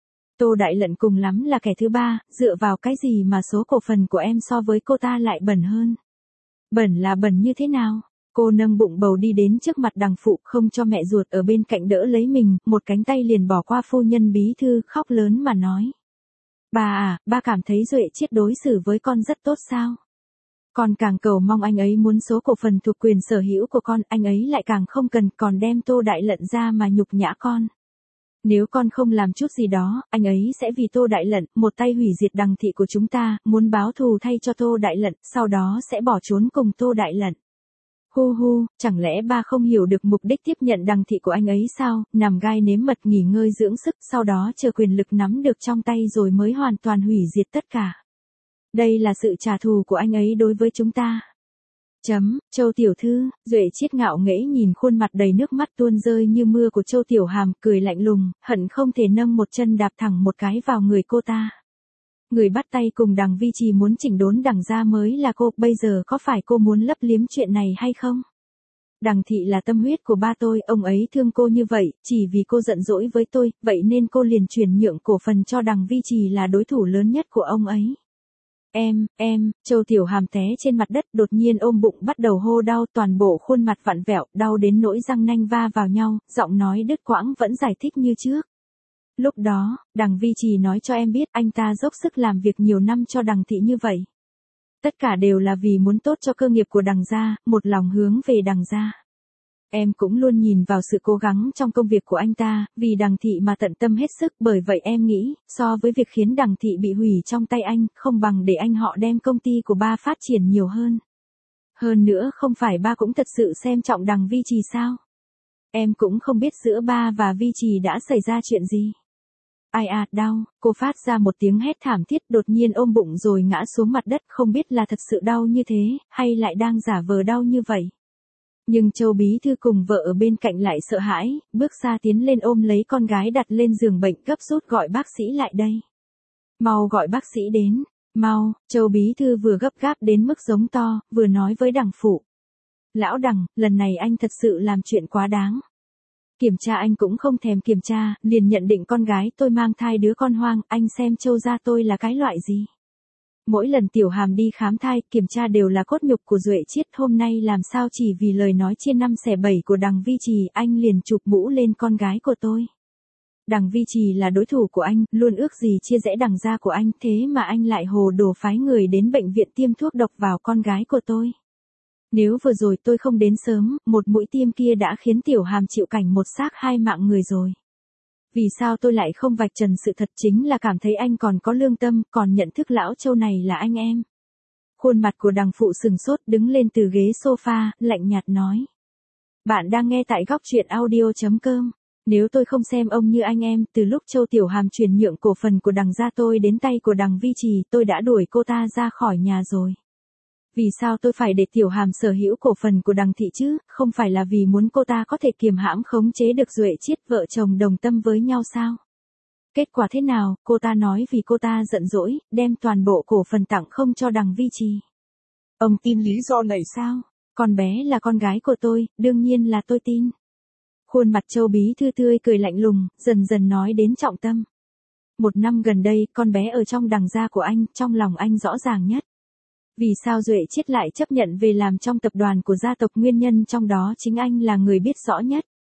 Tô Đại Lận cùng lắm là kẻ thứ ba, dựa vào cái gì mà số cổ phần của em so với cô ta lại bẩn hơn? Bẩn là bẩn như thế nào? Cô nâng bụng bầu đi đến trước mặt Đằng Phụ, không cho mẹ ruột ở bên cạnh đỡ lấy mình, một cánh tay liền bỏ qua phu nhân bí thư, khóc lớn mà nói. Bà à, ba cảm thấy Duệ Chiết đối xử với con rất tốt sao? Con càng cầu mong anh ấy muốn số cổ phần thuộc quyền sở hữu của con, anh ấy lại càng không cần, còn đem Tô Đại Lận ra mà nhục nhã con. Nếu con không làm chút gì đó, anh ấy sẽ vì Tô Đại Lận, một tay hủy diệt Đằng thị của chúng ta, muốn báo thù thay cho Tô Đại Lận, sau đó sẽ bỏ trốn cùng Tô Đại Lận. Hu hu, chẳng lẽ ba không hiểu được mục đích tiếp nhận Đằng thị của anh ấy sao, nằm gai nếm mật nghỉ ngơi dưỡng sức, sau đó chờ quyền lực nắm được trong tay rồi mới hoàn toàn hủy diệt tất cả. Đây là sự trả thù của anh ấy đối với chúng ta. Chấm, Châu tiểu thư, Duệ Chiết ngạo nghễ nhìn khuôn mặt đầy nước mắt tuôn rơi như mưa của Châu Tiểu Hàm, cười lạnh lùng, hận không thể nâng một chân đạp thẳng một cái vào người cô ta. Người bắt tay cùng Đằng Vi Trì muốn chỉnh đốn Đằng gia mới là cô, bây giờ có phải cô muốn lấp liếm chuyện này hay không? Đằng thị là tâm huyết của ba tôi, ông ấy thương cô như vậy, chỉ vì cô giận dỗi với tôi, vậy nên cô liền chuyển nhượng cổ phần cho Đằng Vi Trì là đối thủ lớn nhất của ông ấy. Em, em, Châu Tiểu Hàm té trên mặt đất, đột nhiên ôm bụng bắt đầu hô đau, toàn bộ khuôn mặt vặn vẹo, đau đến nỗi răng nanh va vào nhau, giọng nói đứt quãng vẫn giải thích như trước. Lúc đó, Đằng Vi Trì nói cho em biết anh ta dốc sức làm việc nhiều năm cho Đằng thị như vậy. Tất cả đều là vì muốn tốt cho cơ nghiệp của Đằng gia, một lòng hướng về Đằng gia. Em cũng luôn nhìn vào sự cố gắng trong công việc của anh ta, vì Đằng thị mà tận tâm hết sức, bởi vậy em nghĩ, so với việc khiến Đằng thị bị hủy trong tay anh, không bằng để anh họ đem công ty của ba phát triển nhiều hơn. Hơn nữa không phải ba cũng thật sự xem trọng Đằng Vi Trì sao? Em cũng không biết giữa ba và Vi Trì đã xảy ra chuyện gì. Ai à, đau, cô phát ra một tiếng hét thảm thiết, đột nhiên ôm bụng rồi ngã xuống mặt đất, không biết là thật sự đau như thế, hay lại đang giả vờ đau như vậy. Nhưng Châu bí thư cùng vợ ở bên cạnh lại sợ hãi, bước xa tiến lên ôm lấy con gái đặt lên giường bệnh, gấp rút gọi bác sĩ lại đây. Mau gọi bác sĩ đến, mau, Châu bí thư vừa gấp gáp đến mức giống to, vừa nói với Đằng Phụ. Lão Đằng, lần này anh thật sự làm chuyện quá đáng. Kiểm tra anh cũng không thèm kiểm tra, liền nhận định con gái tôi mang thai đứa con hoang, anh xem Châu gia tôi là cái loại gì. Mỗi lần Tiểu Hàm đi khám thai, kiểm tra đều là cốt nhục của Duệ Chiết, hôm nay làm sao chỉ vì lời nói chia năm xẻ bảy của Đằng Vi Trì, anh liền chụp mũ lên con gái của tôi. Đằng Vi Trì là đối thủ của anh, luôn ước gì chia rẽ Đằng gia của anh, thế mà anh lại hồ đồ phái người đến bệnh viện tiêm thuốc độc vào con gái của tôi. Nếu vừa rồi tôi không đến sớm, một mũi tiêm kia đã khiến Tiểu Hàm chịu cảnh một xác hai mạng người rồi. Vì sao tôi lại không vạch trần sự thật, chính là cảm thấy anh còn có lương tâm, còn nhận thức lão Châu này là anh em. Khuôn mặt của Đằng Phụ sừng sốt, đứng lên từ ghế sofa, lạnh nhạt nói. Bạn đang nghe tại góc truyện audio chấm com. Nếu tôi không xem ông như anh em, từ lúc Châu Tiểu Hàm chuyển nhượng cổ phần của Đằng gia tôi đến tay của Đằng Vi Trì, tôi đã đuổi cô ta ra khỏi nhà rồi. Vì sao tôi phải để Tiểu Hàm sở hữu cổ phần của Đằng thị chứ, không phải là vì muốn cô ta có thể kiềm hãm khống chế được Duệ Chiết, vợ chồng đồng tâm với nhau sao? Kết quả thế nào, cô ta nói vì cô ta giận dỗi, đem toàn bộ cổ phần tặng không cho Đằng Vi Trì. Ông tin lý do này sao? Con bé là con gái của tôi, đương nhiên là tôi tin. Khuôn mặt Châu bí thư tươi cười lạnh lùng, dần dần nói đến trọng tâm. Một năm gần đây, con bé ở trong Đằng gia của anh, trong lòng anh rõ ràng nhất. Vì sao Duệ Chiết lại chấp nhận về làm trong tập đoàn của gia tộc, nguyên nhân trong đó chính anh là người biết rõ nhất.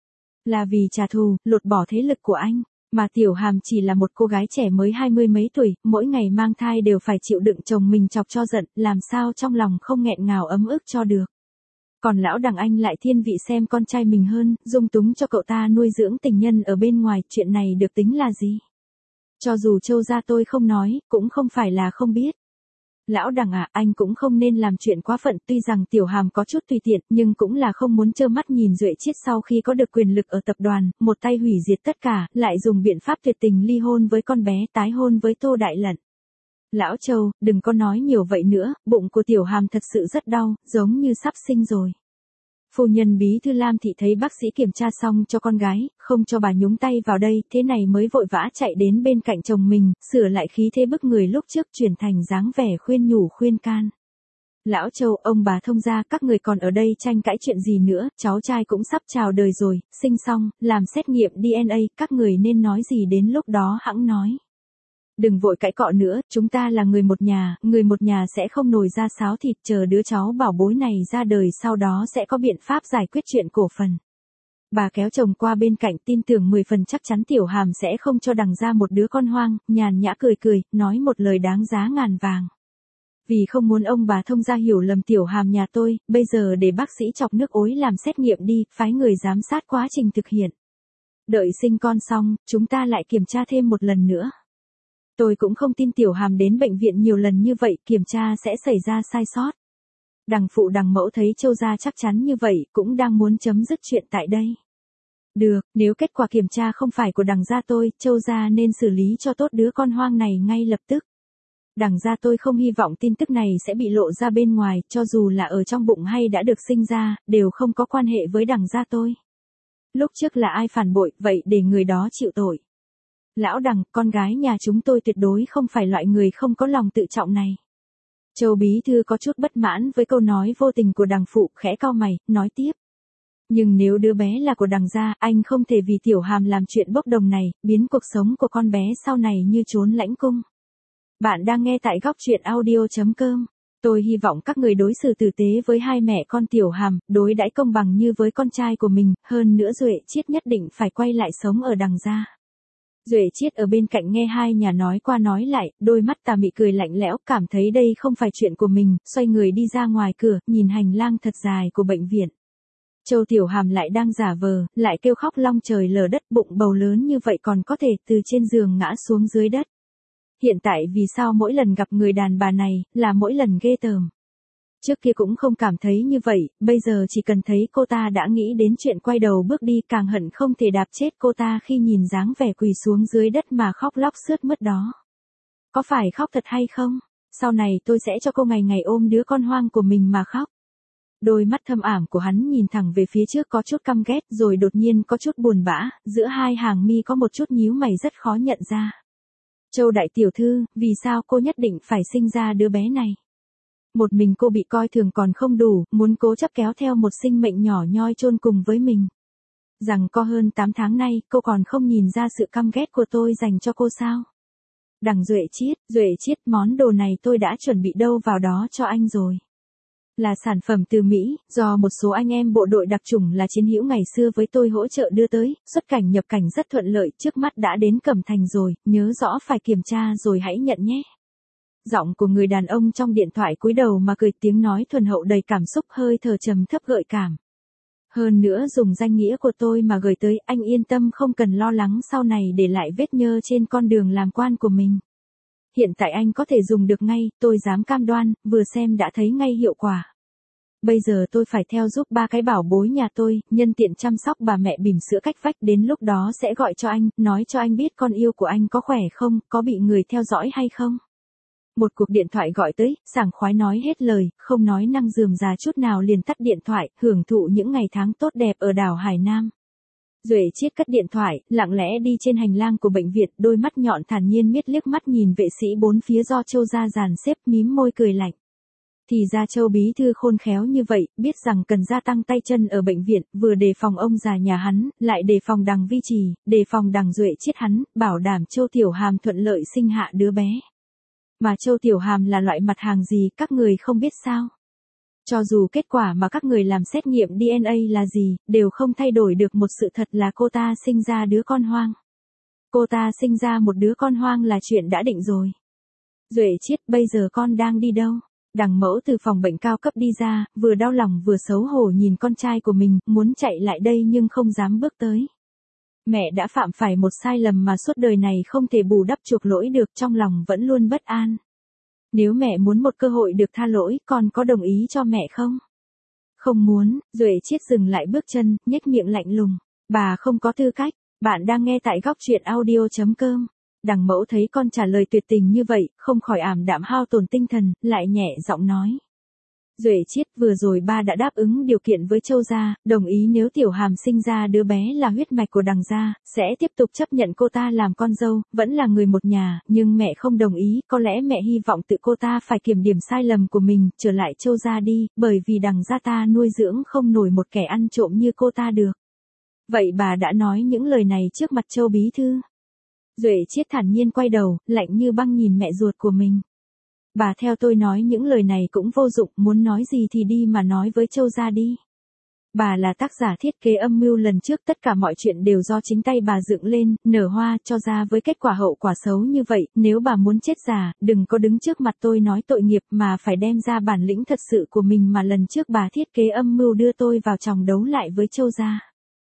Là vì trả thù, lột bỏ thế lực của anh. Mà Tiểu Hàm chỉ là một cô gái trẻ mới hai mươi mấy tuổi, mỗi ngày mang thai đều phải chịu đựng chồng mình chọc cho giận, làm sao trong lòng không nghẹn ngào ấm ức cho được. Còn lão đằng anh lại thiên vị xem con trai mình hơn, dung túng cho cậu ta nuôi dưỡng tình nhân ở bên ngoài, chuyện này được tính là gì? Cho dù Châu gia tôi không nói, cũng không phải là không biết. Lão đằng à, anh cũng không nên làm chuyện quá phận, tuy rằng Tiểu Hàm có chút tùy tiện, nhưng cũng là không muốn trơ mắt nhìn Duệ Chiết sau khi có được quyền lực ở tập đoàn, một tay hủy diệt tất cả, lại dùng biện pháp tuyệt tình ly hôn với con bé, tái hôn với Tô Đại Lận. Lão Châu, đừng có nói nhiều vậy nữa, bụng của Tiểu Hàm thật sự rất đau, giống như sắp sinh rồi. Phu nhân bí thư Lam Thị thấy bác sĩ kiểm tra xong cho con gái, không cho bà nhúng tay vào đây, thế này mới vội vã chạy đến bên cạnh chồng mình, sửa lại khí thế bức người lúc trước chuyển thành dáng vẻ khuyên nhủ khuyên can. Lão Châu, ông bà thông gia, các người còn ở đây tranh cãi chuyện gì nữa, cháu trai cũng sắp chào đời rồi, sinh xong, làm xét nghiệm đê en a, các người nên nói gì đến lúc đó hẵng nói. Đừng vội cãi cọ nữa, chúng ta là người một nhà, người một nhà sẽ không nổi ra sáo thịt, chờ đứa cháu bảo bối này ra đời sau đó sẽ có biện pháp giải quyết chuyện cổ phần. Bà kéo chồng qua bên cạnh, tin tưởng mười phần chắc chắn Tiểu Hàm sẽ không cho đằng ra một đứa con hoang, nhàn nhã cười cười, nói một lời đáng giá ngàn vàng. Vì không muốn ông bà thông gia hiểu lầm Tiểu Hàm nhà tôi, bây giờ để bác sĩ chọc nước ối làm xét nghiệm đi, phái người giám sát quá trình thực hiện. Đợi sinh con xong, chúng ta lại kiểm tra thêm một lần nữa. Tôi cũng không tin Tiểu Hàm đến bệnh viện nhiều lần như vậy, kiểm tra sẽ xảy ra sai sót. Đằng phụ đằng mẫu thấy Châu gia chắc chắn như vậy, cũng đang muốn chấm dứt chuyện tại đây. Được, nếu kết quả kiểm tra không phải của đằng gia tôi, Châu gia nên xử lý cho tốt đứa con hoang này ngay lập tức. Đằng gia tôi không hy vọng tin tức này sẽ bị lộ ra bên ngoài, cho dù là ở trong bụng hay đã được sinh ra, đều không có quan hệ với đằng gia tôi. Lúc trước là ai phản bội, vậy để người đó chịu tội. Lão đằng, con gái nhà chúng tôi tuyệt đối không phải loại người không có lòng tự trọng này. Châu bí thư có chút bất mãn với câu nói vô tình của đằng phụ, khẽ cau mày, nói tiếp. Nhưng nếu đứa bé là của đằng gia, anh không thể vì Tiểu Hàm làm chuyện bốc đồng này, biến cuộc sống của con bé sau này như trốn lãnh cung. Bạn đang nghe tại góc truyện audio chấm com. Tôi hy vọng các người đối xử tử tế với hai mẹ con Tiểu Hàm, đối đãi công bằng như với con trai của mình, hơn nữa Duệ Chiết nhất định phải quay lại sống ở đằng gia. Duệ Chiết ở bên cạnh nghe hai nhà nói qua nói lại, đôi mắt tà mị cười lạnh lẽo, cảm thấy đây không phải chuyện của mình, xoay người đi ra ngoài cửa, nhìn hành lang thật dài của bệnh viện. Châu Tiểu Hàm lại đang giả vờ, lại kêu khóc long trời lở đất, bụng bầu lớn như vậy còn có thể từ trên giường ngã xuống dưới đất. Hiện tại vì sao mỗi lần gặp người đàn bà này, là mỗi lần ghê tởm. Trước kia cũng không cảm thấy như vậy, bây giờ chỉ cần thấy cô ta đã nghĩ đến chuyện quay đầu bước đi, càng hận không thể đạp chết cô ta khi nhìn dáng vẻ quỳ xuống dưới đất mà khóc lóc sướt mướt đó. Có phải khóc thật hay không? Sau này tôi sẽ cho cô ngày ngày ôm đứa con hoang của mình mà khóc. Đôi mắt thâm ảm của hắn nhìn thẳng về phía trước có chút căm ghét, rồi đột nhiên có chút buồn bã, giữa hai hàng mi có một chút nhíu mày rất khó nhận ra. Châu đại tiểu thư, vì sao cô nhất định phải sinh ra đứa bé này? Một mình cô bị coi thường còn không đủ, muốn cố chấp kéo theo một sinh mệnh nhỏ nhoi chôn cùng với mình. Rằng có hơn tám tháng nay, cô còn không nhìn ra sự căm ghét của tôi dành cho cô sao? Đằng Duệ Chiết, Duệ Chiết, món đồ này tôi đã chuẩn bị đâu vào đó cho anh rồi. Là sản phẩm từ Mỹ, do một số anh em bộ đội đặc chủng là chiến hữu ngày xưa với tôi hỗ trợ đưa tới, xuất cảnh nhập cảnh rất thuận lợi, trước mắt đã đến Cẩm Thành rồi, nhớ rõ phải kiểm tra rồi hãy nhận nhé. Giọng của người đàn ông trong điện thoại cúi đầu mà cười, tiếng nói thuần hậu đầy cảm xúc, hơi thở trầm thấp gợi cảm. Hơn nữa dùng danh nghĩa của tôi mà gửi tới, anh yên tâm không cần lo lắng sau này để lại vết nhơ trên con đường làm quan của mình. Hiện tại anh có thể dùng được ngay, tôi dám cam đoan, vừa xem đã thấy ngay hiệu quả. Bây giờ tôi phải theo giúp ba cái bảo bối nhà tôi, nhân tiện chăm sóc bà mẹ bỉm sữa cách vách, đến lúc đó sẽ gọi cho anh, nói cho anh biết con yêu của anh có khỏe không, có bị người theo dõi hay không. Một cuộc điện thoại gọi tới, sảng khoái nói hết lời, không nói năng rườm rà chút nào liền tắt điện thoại, hưởng thụ những ngày tháng tốt đẹp ở đảo Hải Nam. Duệ Chiết cất điện thoại, lặng lẽ đi trên hành lang của bệnh viện, đôi mắt nhọn thản nhiên miết liếc mắt nhìn vệ sĩ bốn phía do Châu gia dàn xếp, mím môi cười lạnh. Thì ra Châu bí thư khôn khéo như vậy, biết rằng cần gia tăng tay chân ở bệnh viện, vừa đề phòng ông già nhà hắn, lại đề phòng đằng Vi Trì, đề phòng đằng Duệ Chiết hắn, bảo đảm Châu Tiểu Hàm thuận lợi sinh hạ đứa bé. Mà Châu Tiểu Hàm là loại mặt hàng gì các người không biết sao? Cho dù kết quả mà các người làm xét nghiệm đê en a là gì, đều không thay đổi được một sự thật là cô ta sinh ra đứa con hoang. Cô ta sinh ra một đứa con hoang là chuyện đã định rồi. Duệ Chiết, bây giờ con đang đi đâu? Đằng Mẫu từ phòng bệnh cao cấp đi ra, vừa đau lòng vừa xấu hổ nhìn con trai của mình, muốn chạy lại đây nhưng không dám bước tới. Mẹ đã phạm phải một sai lầm mà suốt đời này không thể bù đắp chuộc lỗi được, trong lòng vẫn luôn bất an. Nếu mẹ muốn một cơ hội được tha lỗi, con có đồng ý cho mẹ không? Không muốn. Duệ Chiết dừng lại bước chân, nhếch miệng lạnh lùng. Bà không có tư cách. Bạn đang nghe tại góc truyện audio chấm com. Đằng Mẫu thấy con trả lời tuyệt tình như vậy, không khỏi ảm đạm hao tổn tinh thần, lại nhẹ giọng nói. Duệ Chiết, vừa rồi ba đã đáp ứng điều kiện với Châu gia, đồng ý nếu Tiểu Hàm sinh ra đứa bé là huyết mạch của Đằng gia, sẽ tiếp tục chấp nhận cô ta làm con dâu, vẫn là người một nhà, nhưng mẹ không đồng ý, có lẽ mẹ hy vọng tự cô ta phải kiểm điểm sai lầm của mình, trở lại Châu gia đi, bởi vì Đằng gia ta nuôi dưỡng không nổi một kẻ ăn trộm như cô ta được. Vậy bà đã nói những lời này trước mặt Châu bí thư? Duệ Chiết thản nhiên quay đầu, lạnh như băng nhìn mẹ ruột của mình. Bà theo tôi nói những lời này cũng vô dụng, muốn nói gì thì đi mà nói với Châu gia đi. Bà là tác giả thiết kế âm mưu lần trước, tất cả mọi chuyện đều do chính tay bà dựng lên, nở hoa cho ra với kết quả hậu quả xấu như vậy, nếu bà muốn chết già, đừng có đứng trước mặt tôi nói tội nghiệp mà phải đem ra bản lĩnh thật sự của mình mà lần trước bà thiết kế âm mưu đưa tôi vào chòng đấu lại với Châu gia.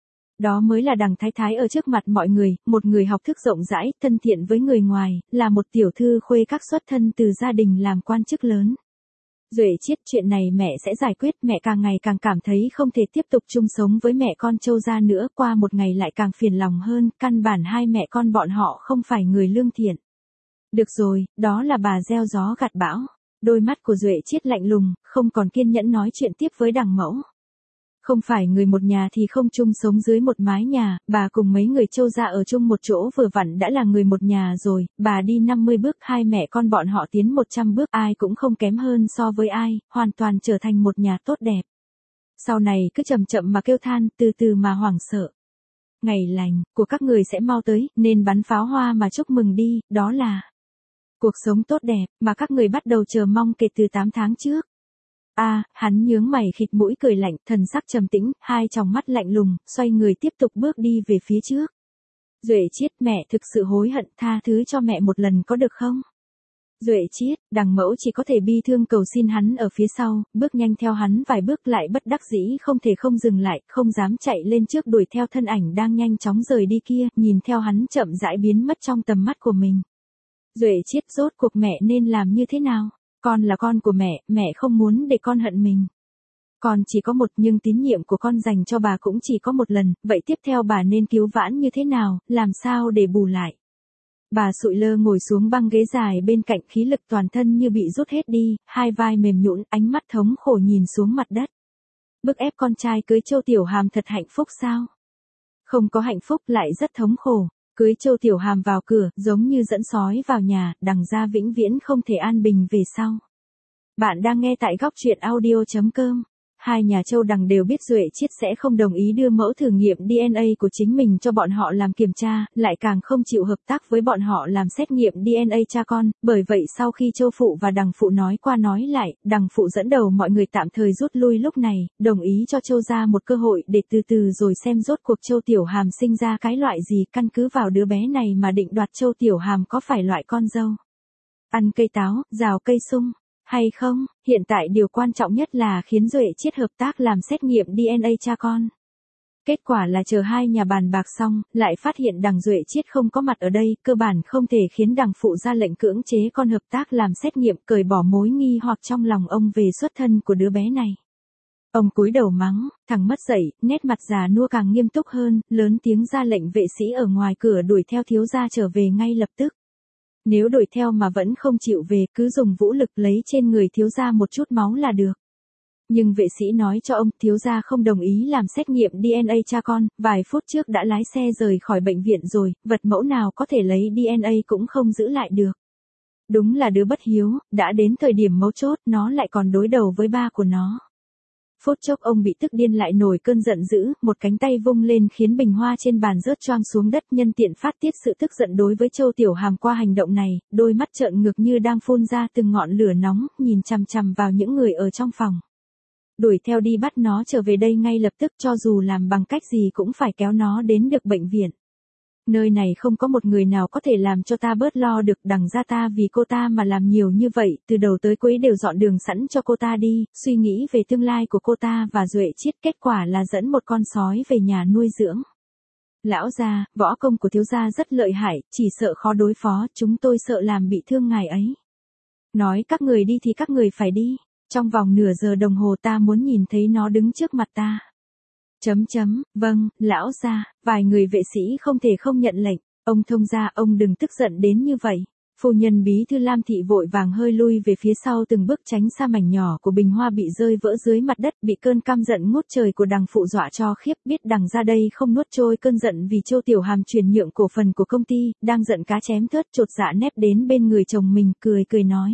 Đó mới là Đằng Thái Thái ở trước mặt mọi người, một người học thức rộng rãi, thân thiện với người ngoài, là một tiểu thư khuê các xuất thân từ gia đình làm quan chức lớn. Duệ Chiết, chuyện này mẹ sẽ giải quyết, mẹ càng ngày càng cảm thấy không thể tiếp tục chung sống với mẹ con Châu gia nữa, qua một ngày lại càng phiền lòng hơn, căn bản hai mẹ con bọn họ không phải người lương thiện. Được rồi, đó là bà gieo gió gặt bão. Đôi mắt của Duệ Chiết lạnh lùng, không còn kiên nhẫn nói chuyện tiếp với Đằng Mẫu. Không phải người một nhà thì không chung sống dưới một mái nhà, bà cùng mấy người Châu gia ở chung một chỗ vừa vặn đã là người một nhà rồi, bà đi năm mươi bước, hai mẹ con bọn họ tiến một trăm bước, ai cũng không kém hơn so với ai, hoàn toàn trở thành một nhà tốt đẹp. Sau này cứ chậm chậm mà kêu than, từ từ mà hoảng sợ. Ngày lành của các người sẽ mau tới, nên bắn pháo hoa mà chúc mừng đi, đó là cuộc sống tốt đẹp mà các người bắt đầu chờ mong kể từ tám tháng trước. A, à, hắn nhướng mày khịt mũi cười lạnh, thần sắc trầm tĩnh, hai tròng mắt lạnh lùng, xoay người tiếp tục bước đi về phía trước. Duệ Chiết, mẹ thực sự hối hận, tha thứ cho mẹ một lần có được không? Duệ Chiết, Đằng Mẫu chỉ có thể bi thương cầu xin hắn ở phía sau, bước nhanh theo hắn vài bước lại bất đắc dĩ không thể không dừng lại, không dám chạy lên trước đuổi theo thân ảnh đang nhanh chóng rời đi kia, nhìn theo hắn chậm rãi biến mất trong tầm mắt của mình. Duệ Chiết, rốt cuộc mẹ nên làm như thế nào? Con là con của mẹ, mẹ không muốn để con hận mình. Con chỉ có một, nhưng tín nhiệm của con dành cho bà cũng chỉ có một lần, vậy tiếp theo bà nên cứu vãn như thế nào, làm sao để bù lại? Bà sụi lơ ngồi xuống băng ghế dài bên cạnh, khí lực toàn thân như bị rút hết đi, hai vai mềm nhũn, ánh mắt thống khổ nhìn xuống mặt đất. Bức ép con trai cưới Châu Tiểu Hàm thật hạnh phúc sao? Không có hạnh phúc, lại rất thống khổ. Cưới Châu Tiểu Hàm vào cửa, giống như dẫn sói vào nhà, Đằng gia vĩnh viễn không thể an bình về sau. Bạn đang nghe tại góc truyện audio chấm com. Hai nhà Châu Đằng đều biết Duệ Chiết sẽ không đồng ý đưa mẫu thử nghiệm đê en a của chính mình cho bọn họ làm kiểm tra, lại càng không chịu hợp tác với bọn họ làm xét nghiệm đê en a cha con, bởi vậy sau khi Châu phụ và Đằng phụ nói qua nói lại, Đằng phụ dẫn đầu mọi người tạm thời rút lui lúc này, đồng ý cho Châu gia một cơ hội để từ từ rồi xem rốt cuộc Châu Tiểu Hàm sinh ra cái loại gì, căn cứ vào đứa bé này mà định đoạt Châu Tiểu Hàm có phải loại con dâu ăn cây táo, rào cây sung hay không. Hiện tại điều quan trọng nhất là khiến Duệ Chiết hợp tác làm xét nghiệm đê en a cha con. Kết quả là chờ hai nhà bàn bạc xong, lại phát hiện Đằng Duệ Chiết không có mặt ở đây, cơ bản không thể khiến Đằng phụ ra lệnh cưỡng chế con hợp tác làm xét nghiệm, cởi bỏ mối nghi hoặc trong lòng ông về xuất thân của đứa bé này. Ông cúi đầu mắng, thằng mất dạy, nét mặt già nua càng nghiêm túc hơn, lớn tiếng ra lệnh vệ sĩ ở ngoài cửa đuổi theo thiếu gia trở về ngay lập tức. Nếu đuổi theo mà vẫn không chịu về, cứ dùng vũ lực lấy trên người thiếu gia một chút máu là được. Nhưng vệ sĩ nói cho ông, thiếu gia không đồng ý làm xét nghiệm đê en a cha con, vài phút trước đã lái xe rời khỏi bệnh viện rồi, vật mẫu nào có thể lấy đê en a cũng không giữ lại được. Đúng là đứa bất hiếu, đã đến thời điểm mấu chốt, nó lại còn đối đầu với ba của nó. Phút chốc ông bị tức điên lại nổi cơn giận dữ, một cánh tay vung lên khiến bình hoa trên bàn rớt choang xuống đất, nhân tiện phát tiết sự tức giận đối với Châu Tiểu Hàm qua hành động này, đôi mắt trợn ngược như đang phun ra từng ngọn lửa nóng, nhìn chằm chằm vào những người ở trong phòng. Đuổi theo đi bắt nó trở về đây ngay lập tức, cho dù làm bằng cách gì cũng phải kéo nó đến được bệnh viện. Nơi này không có một người nào có thể làm cho ta bớt lo được, đằng ra ta vì cô ta mà làm nhiều như vậy, từ đầu tới cuối đều dọn đường sẵn cho cô ta đi, suy nghĩ về tương lai của cô ta và Duệ Chiết, kết quả là dẫn một con sói về nhà nuôi dưỡng. Lão gia, võ công của thiếu gia rất lợi hại, chỉ sợ khó đối phó, chúng tôi sợ làm bị thương ngài ấy. Nói các người đi thì các người phải đi, trong vòng nửa giờ đồng hồ ta muốn nhìn thấy nó đứng trước mặt ta. Chấm chấm, vâng, lão gia, vài người vệ sĩ không thể không nhận lệnh, ông thông gia, ông đừng tức giận đến như vậy. Phu nhân bí thư Lam Thị vội vàng hơi lui về phía sau từng bước tránh xa mảnh nhỏ của bình hoa bị rơi vỡ dưới mặt đất, bị cơn căm giận ngút trời của đằng phụ dọa cho khiếp, biết đằng ra đây không nuốt trôi cơn giận vì Châu Tiểu Hàm chuyển nhượng cổ phần của công ty, đang giận cá chém thớt, chột dạ nép đến bên người chồng mình, cười cười nói.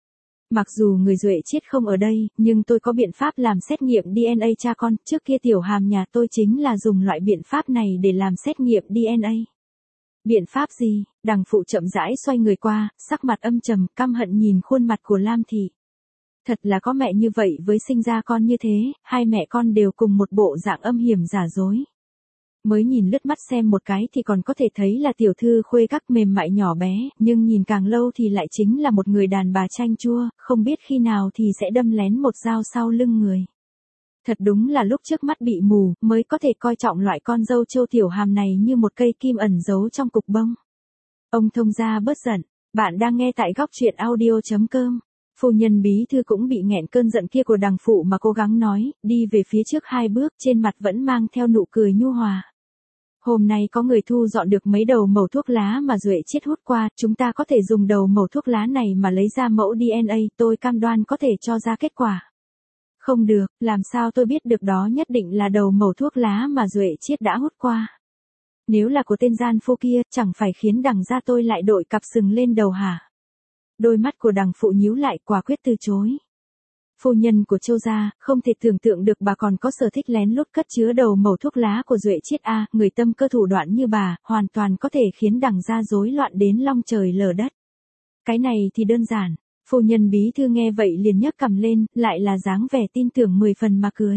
Mặc dù người Duệ Chiết không ở đây, nhưng tôi có biện pháp làm xét nghiệm đê en a cha con, trước kia Tiểu Hàm nhà tôi chính là dùng loại biện pháp này để làm xét nghiệm đê en a. Biện pháp gì? Đằng phụ chậm rãi xoay người qua, sắc mặt âm trầm, căm hận nhìn khuôn mặt của Lam Thị. Thật là có mẹ như vậy với sinh ra con như thế, hai mẹ con đều cùng một bộ dạng âm hiểm giả dối. Mới nhìn lướt mắt xem một cái thì còn có thể thấy là tiểu thư khuê các mềm mại nhỏ bé, nhưng nhìn càng lâu thì lại chính là một người đàn bà chanh chua, không biết khi nào thì sẽ đâm lén một dao sau lưng người. Thật đúng là lúc trước mắt bị mù, mới có thể coi trọng loại con dâu Châu Tiểu Hàm này như một cây kim ẩn giấu trong cục bông. Ông thông gia bớt giận, bạn đang nghe tại góc truyện audio chấm com. Phu nhân bí thư cũng bị nghẹn cơn giận kia của đằng phụ mà cố gắng nói, đi về phía trước hai bước, trên mặt vẫn mang theo nụ cười nhu hòa. Hôm nay có người thu dọn được mấy đầu mẩu thuốc lá mà Duệ Chiết hút qua, chúng ta có thể dùng đầu mẩu thuốc lá này mà lấy ra mẫu đê en a, tôi cam đoan có thể cho ra kết quả. Không được, làm sao tôi biết được đó nhất định là đầu mẩu thuốc lá mà Duệ Chiết đã hút qua. Nếu là của tên gian phu kia, chẳng phải khiến đằng gia tôi lại đội cặp sừng lên đầu hả? Đôi mắt của đằng phụ nhíu lại, quả quyết từ chối. Phu nhân của Châu gia, không thể tưởng tượng được bà còn có sở thích lén lút cất chứa đầu mẩu thuốc lá của Duệ Chiết a, người tâm cơ thủ đoạn như bà, hoàn toàn có thể khiến đằng gia rối loạn đến long trời lở đất. Cái này thì đơn giản. Phu nhân bí thư nghe vậy liền nhấc cằm lên, lại là dáng vẻ tin tưởng mười phần mà cười.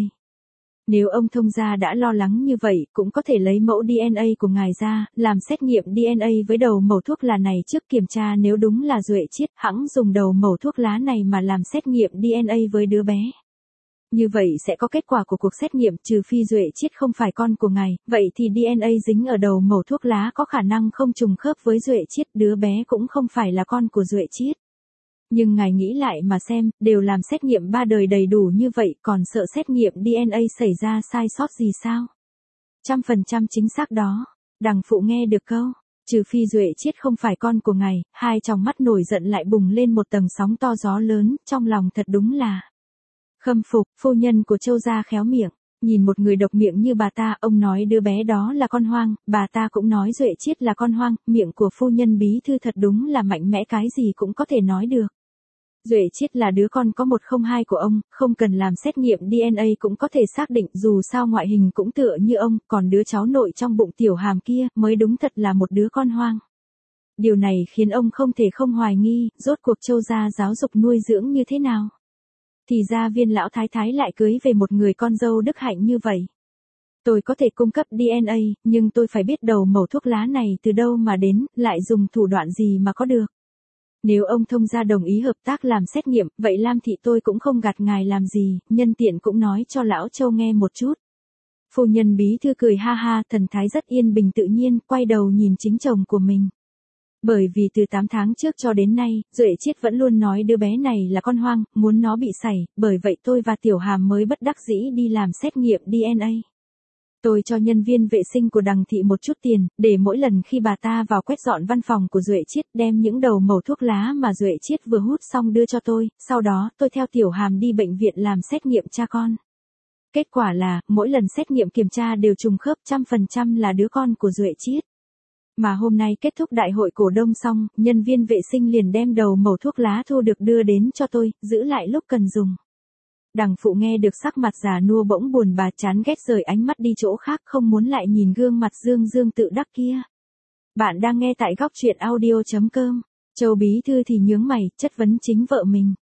Nếu ông thông gia đã lo lắng như vậy, cũng có thể lấy mẫu đê en a của ngài ra, làm xét nghiệm đê en a với đầu mẩu thuốc lá này trước, kiểm tra nếu đúng là Duệ Chiết, hẵng dùng đầu mẩu thuốc lá này mà làm xét nghiệm đê en a với đứa bé. Như vậy sẽ có kết quả của cuộc xét nghiệm, trừ phi Duệ Chiết không phải con của ngài, vậy thì đê en a dính ở đầu mẩu thuốc lá có khả năng không trùng khớp với Duệ Chiết, đứa bé cũng không phải là con của Duệ Chiết. Nhưng ngài nghĩ lại mà xem, đều làm xét nghiệm ba đời đầy đủ như vậy, còn sợ xét nghiệm đê en a xảy ra sai sót gì sao? Trăm phần trăm chính xác đó. Đằng phụ nghe được câu, trừ phi Duệ Chiết không phải con của ngài, hai tròng mắt nổi giận lại bùng lên một tầng sóng to gió lớn, trong lòng thật đúng là khâm phục. Phu nhân của Châu gia khéo miệng, nhìn một người độc miệng như bà ta, ông nói đứa bé đó là con hoang, bà ta cũng nói Duệ Chiết là con hoang, miệng của phu nhân bí thư thật đúng là mạnh mẽ, cái gì cũng có thể nói được. Duệ Chiết là đứa con có một không hai của ông, không cần làm xét nghiệm đê en a cũng có thể xác định, dù sao ngoại hình cũng tựa như ông, còn đứa cháu nội trong bụng Tiểu Hàm kia mới đúng thật là một đứa con hoang. Điều này khiến ông không thể không hoài nghi, rốt cuộc Châu gia giáo dục nuôi dưỡng như thế nào. Thì ra Viên lão thái thái lại cưới về một người con dâu đức hạnh như vậy. Tôi có thể cung cấp đê en a, nhưng tôi phải biết đầu mẩu thuốc lá này từ đâu mà đến, lại dùng thủ đoạn gì mà có được. Nếu ông thông gia đồng ý hợp tác làm xét nghiệm, vậy Lam Thị tôi cũng không gạt ngài làm gì, nhân tiện cũng nói cho lão Châu nghe một chút. Phu nhân bí thư cười ha ha, thần thái rất yên bình tự nhiên, quay đầu nhìn chính chồng của mình. Bởi vì từ tám tháng trước cho đến nay, Duệ Chiết vẫn luôn nói đứa bé này là con hoang, muốn nó bị sảy, bởi vậy tôi và Tiểu Hàm mới bất đắc dĩ đi làm xét nghiệm đê en a. Tôi cho nhân viên vệ sinh của đằng thị một chút tiền, để mỗi lần khi bà ta vào quét dọn văn phòng của Duệ Chiết đem những đầu mẩu thuốc lá mà Duệ Chiết vừa hút xong đưa cho tôi, sau đó tôi theo Tiểu Hàm đi bệnh viện làm xét nghiệm cha con. Kết quả là, mỗi lần xét nghiệm kiểm tra đều trùng khớp, trăm phần trăm là đứa con của Duệ Chiết. Mà hôm nay kết thúc đại hội cổ đông xong, nhân viên vệ sinh liền đem đầu mẩu thuốc lá thu được đưa đến cho tôi, giữ lại lúc cần dùng. Đằng phụ nghe được sắc mặt già nua bỗng buồn bà, chán ghét rời ánh mắt đi chỗ khác, không muốn lại nhìn gương mặt dương dương tự đắc kia. Bạn đang nghe tại góc truyện audio chấm com. Châu bí thư thì nhướng mày, chất vấn chính vợ mình.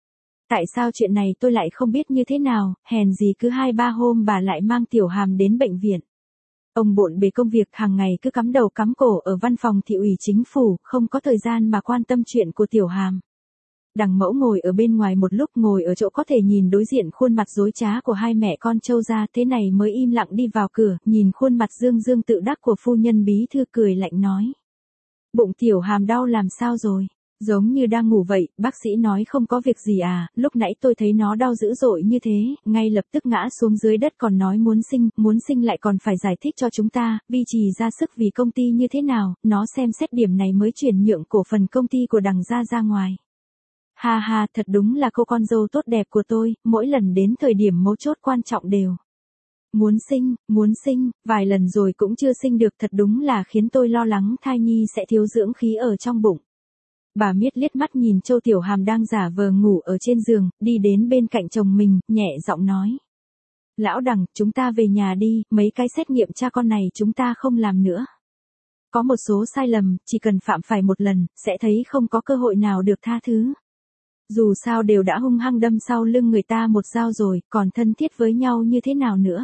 Tại sao chuyện này tôi lại không biết như thế nào, hèn gì cứ hai ba hôm bà lại mang Tiểu Hàm đến bệnh viện. Ông bộn bề công việc hàng ngày cứ cắm đầu cắm cổ ở văn phòng thị ủy chính phủ, không có thời gian mà quan tâm chuyện của Tiểu Hàm. Đằng Mẫu ngồi ở bên ngoài một lúc, ngồi ở chỗ có thể nhìn đối diện khuôn mặt dối trá của hai mẹ con Châu gia, thế này mới im lặng đi vào cửa, nhìn khuôn mặt dương dương tự đắc của phu nhân bí thư, cười lạnh nói. Bụng Tiểu Hàm đau làm sao rồi? Giống như đang ngủ vậy, bác sĩ nói không có việc gì à, lúc nãy tôi thấy nó đau dữ dội như thế, ngay lập tức ngã xuống dưới đất, còn nói muốn sinh, muốn sinh lại còn phải giải thích cho chúng ta, vi trì ra sức vì công ty như thế nào, nó xem xét điểm này mới chuyển nhượng cổ phần công ty của Đằng gia ra ngoài. Ha ha, thật đúng là cô con dâu tốt đẹp của tôi, mỗi lần đến thời điểm mấu chốt quan trọng đều muốn sinh, muốn sinh, vài lần rồi cũng chưa sinh được, thật đúng là khiến tôi lo lắng thai nhi sẽ thiếu dưỡng khí ở trong bụng. Bà Miết liếc mắt nhìn Châu Tiểu Hàm đang giả vờ ngủ ở trên giường, đi đến bên cạnh chồng mình, nhẹ giọng nói. Lão Đằng, chúng ta về nhà đi, mấy cái xét nghiệm cha con này chúng ta không làm nữa. Có một số sai lầm, chỉ cần phạm phải một lần, sẽ thấy không có cơ hội nào được tha thứ. Dù sao đều đã hung hăng đâm sau lưng người ta một dao rồi, còn thân thiết với nhau như thế nào nữa.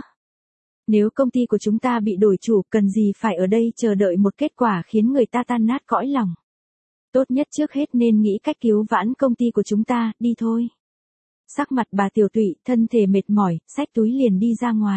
Nếu công ty của chúng ta bị đổi chủ, cần gì phải ở đây chờ đợi một kết quả khiến người ta tan nát cõi lòng. Tốt nhất trước hết nên nghĩ cách cứu vãn công ty của chúng ta, đi thôi. Sắc mặt bà tiểu tụy, thân thể mệt mỏi, xách túi liền đi ra ngoài.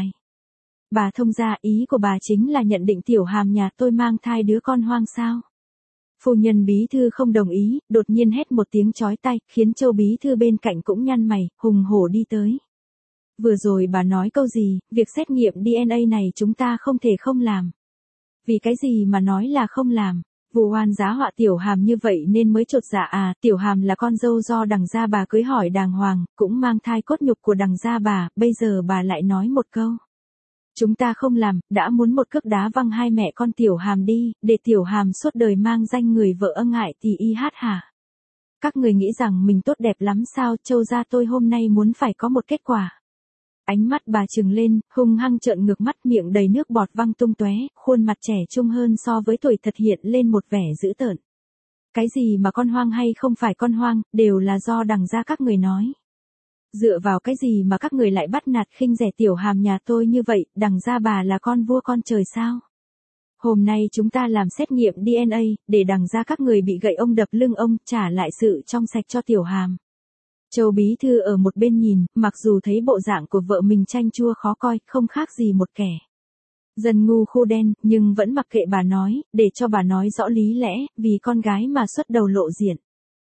Bà thông gia, ý của bà chính là nhận định Tiểu Hàm nhà tôi mang thai đứa con hoang sao? Phu nhân bí thư không đồng ý, đột nhiên hét một tiếng chói tai, khiến Châu bí thư bên cạnh cũng nhăn mày, hùng hổ đi tới. Vừa rồi bà nói câu gì, việc xét nghiệm đê en a này chúng ta không thể không làm. Vì cái gì mà nói là không làm? Vụ oan giá họa Tiểu Hàm như vậy nên mới chột dạ à, Tiểu Hàm là con dâu do Đằng gia bà cưới hỏi đàng hoàng, cũng mang thai cốt nhục của Đằng gia bà, bây giờ bà lại nói một câu. Chúng ta không làm, đã muốn một cước đá văng hai mẹ con Tiểu Hàm đi, để Tiểu Hàm suốt đời mang danh người vợ ân ngại thì y hát hả? Các người nghĩ rằng mình tốt đẹp lắm sao? Châu gia tôi hôm nay muốn phải có một kết quả. Ánh mắt bà trừng lên, hung hăng trợn ngược mắt, miệng đầy nước bọt văng tung tóe, khuôn mặt trẻ trung hơn so với tuổi thật hiện lên một vẻ dữ tợn. Cái gì mà con hoang hay không phải con hoang, đều là do Đằng gia các người nói. Dựa vào cái gì mà các người lại bắt nạt khinh rẻ Tiểu Hàm nhà tôi như vậy, Đằng gia bà là con vua con trời sao? Hôm nay chúng ta làm xét nghiệm đê en a, để Đằng gia các người bị gậy ông đập lưng ông, trả lại sự trong sạch cho Tiểu Hàm. Châu bí thư ở một bên nhìn, mặc dù thấy bộ dạng của vợ mình chanh chua khó coi, không khác gì một kẻ dân ngu khô đen, nhưng vẫn mặc kệ bà nói, để cho bà nói rõ lý lẽ, vì con gái mà xuất đầu lộ diện.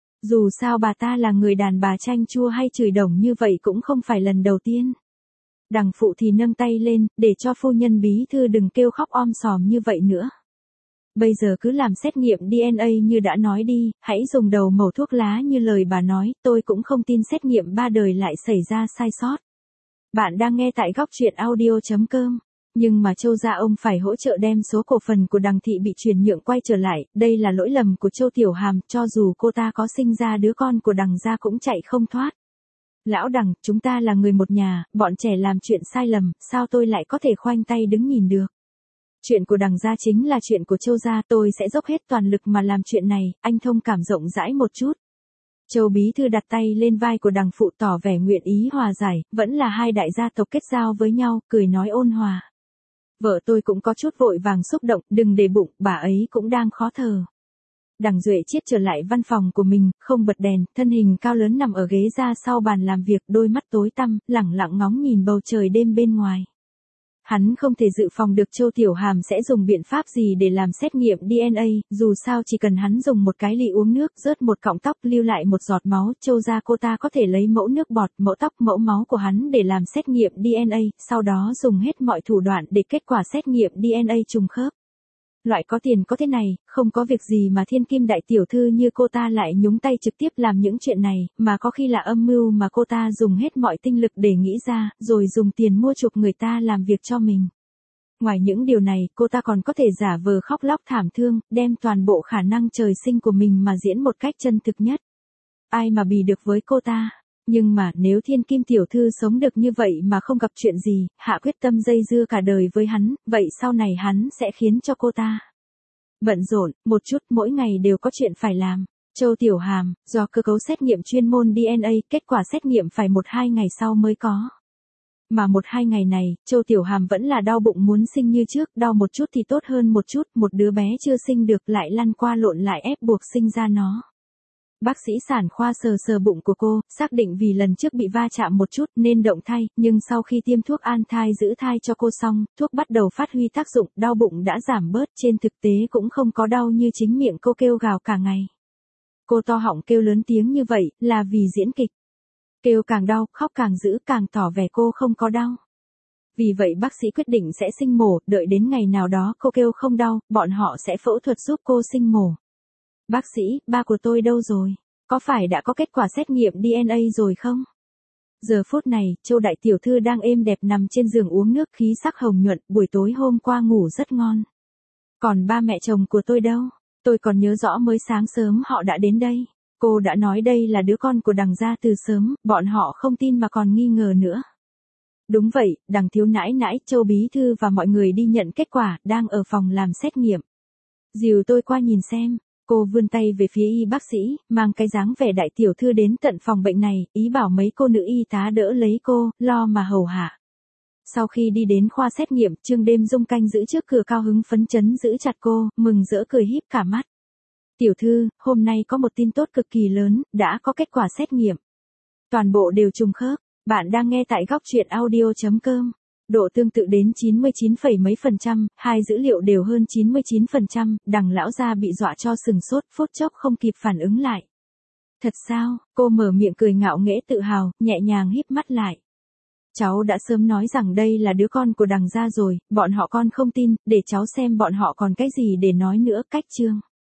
Dù sao bà ta là người đàn bà chanh chua hay chửi đồng như vậy cũng không phải lần đầu tiên. Đằng phụ thì nâng tay lên, để cho phu nhân bí thư đừng kêu khóc om sòm như vậy nữa. Bây giờ cứ làm xét nghiệm đê en a như đã nói đi, hãy dùng đầu mẩu thuốc lá như lời bà nói, tôi cũng không tin xét nghiệm ba đời lại xảy ra sai sót. Bạn đang nghe tại góc truyện audio chấm com. Nhưng mà Châu gia ông phải hỗ trợ đem số cổ phần của Đằng thị bị chuyển nhượng quay trở lại, đây là lỗi lầm của Châu Tiểu Hàm, cho dù cô ta có sinh ra đứa con của Đằng gia cũng chạy không thoát. Lão Đằng, chúng ta là người một nhà, bọn trẻ làm chuyện sai lầm, sao tôi lại có thể khoanh tay đứng nhìn được? Chuyện của Đằng gia chính là chuyện của Châu gia, tôi sẽ dốc hết toàn lực mà làm chuyện này, anh thông cảm rộng rãi một chút. Châu bí thư đặt tay lên vai của Đằng phụ tỏ vẻ nguyện ý hòa giải, vẫn là hai đại gia tộc kết giao với nhau, cười nói ôn hòa. Vợ tôi cũng có chút vội vàng xúc động, đừng để bụng, bà ấy cũng đang khó thở. Đằng Duệ Chiết trở lại văn phòng của mình, không bật đèn, thân hình cao lớn nằm ở ghế ra sau bàn làm việc, đôi mắt tối tăm, lẳng lặng ngóng nhìn bầu trời đêm bên ngoài. Hắn không thể dự phòng được Châu Tiểu Hàm sẽ dùng biện pháp gì để làm xét nghiệm đê en a, dù sao chỉ cần hắn dùng một cái ly uống nước, rớt một cọng tóc, lưu lại một giọt máu, Châu gia cô ta có thể lấy mẫu nước bọt, mẫu tóc, mẫu máu của hắn để làm xét nghiệm đê en a, sau đó dùng hết mọi thủ đoạn để kết quả xét nghiệm đê en a trùng khớp. Loại có tiền có thế này, không có việc gì mà thiên kim đại tiểu thư như cô ta lại nhúng tay trực tiếp làm những chuyện này, mà có khi là âm mưu mà cô ta dùng hết mọi tinh lực để nghĩ ra, rồi dùng tiền mua chuộc người ta làm việc cho mình. Ngoài những điều này, cô ta còn có thể giả vờ khóc lóc thảm thương, đem toàn bộ khả năng trời sinh của mình mà diễn một cách chân thực nhất. Ai mà bì được với cô ta? Nhưng mà nếu thiên kim tiểu thư sống được như vậy mà không gặp chuyện gì, hạ quyết tâm dây dưa cả đời với hắn, vậy sau này hắn sẽ khiến cho cô ta bận rộn, một chút, mỗi ngày đều có chuyện phải làm. Châu Tiểu Hàm, do cơ cấu xét nghiệm chuyên môn đê en a, kết quả xét nghiệm phải một hai ngày sau mới có. Mà một hai ngày này, Châu Tiểu Hàm vẫn là đau bụng muốn sinh như trước, đau một chút thì tốt hơn một chút, một đứa bé chưa sinh được lại lăn qua lộn lại ép buộc sinh ra nó. Bác sĩ sản khoa sờ sờ bụng của cô, xác định vì lần trước bị va chạm một chút nên động thai, nhưng sau khi tiêm thuốc an thai giữ thai cho cô xong, thuốc bắt đầu phát huy tác dụng, đau bụng đã giảm bớt, trên thực tế cũng không có đau như chính miệng cô kêu gào cả ngày. Cô to họng kêu lớn tiếng như vậy, là vì diễn kịch. Kêu càng đau, khóc càng dữ, càng tỏ vẻ cô không có đau. Vì vậy bác sĩ quyết định sẽ sinh mổ, đợi đến ngày nào đó cô kêu không đau, bọn họ sẽ phẫu thuật giúp cô sinh mổ. Bác sĩ, ba của tôi đâu rồi? Có phải đã có kết quả xét nghiệm đê en a rồi không? Giờ phút này, Châu đại tiểu thư đang êm đẹp nằm trên giường uống nước, khí sắc hồng nhuận, buổi tối hôm qua ngủ rất ngon. Còn ba mẹ chồng của tôi đâu? Tôi còn nhớ rõ mới sáng sớm họ đã đến đây. Cô đã nói đây là đứa con của Đằng gia từ sớm, bọn họ không tin mà còn nghi ngờ nữa. Đúng vậy, Đằng thiếu nãi nãi, Châu bí thư và mọi người đi nhận kết quả, đang ở phòng làm xét nghiệm. Dìu tôi qua nhìn xem. Cô vươn tay về phía y bác sĩ, mang cái dáng vẻ đại tiểu thư đến tận phòng bệnh này, ý bảo mấy cô nữ y tá đỡ lấy cô, lo mà hầu hạ. Sau khi đi đến khoa xét nghiệm, Trương Đêm Dung canh giữ trước cửa cao hứng phấn chấn giữ chặt cô, mừng rỡ cười híp cả mắt. Tiểu thư, hôm nay có một tin tốt cực kỳ lớn, đã có kết quả xét nghiệm. Toàn bộ đều trùng khớp, bạn đang nghe tại góc truyện audio chấm com. Độ tương tự đến chín mươi chín phẩy mấy phần trăm, hai dữ liệu đều hơn chín mươi chín phần trăm, Đằng lão gia bị dọa cho sừng sốt, phút chốc không kịp phản ứng lại. Thật sao? Cô mở miệng cười ngạo nghễ tự hào, nhẹ nhàng híp mắt lại. Cháu đã sớm nói rằng đây là đứa con của Đằng gia rồi, bọn họ con không tin, để cháu xem bọn họ còn cái gì để nói nữa, cách chương.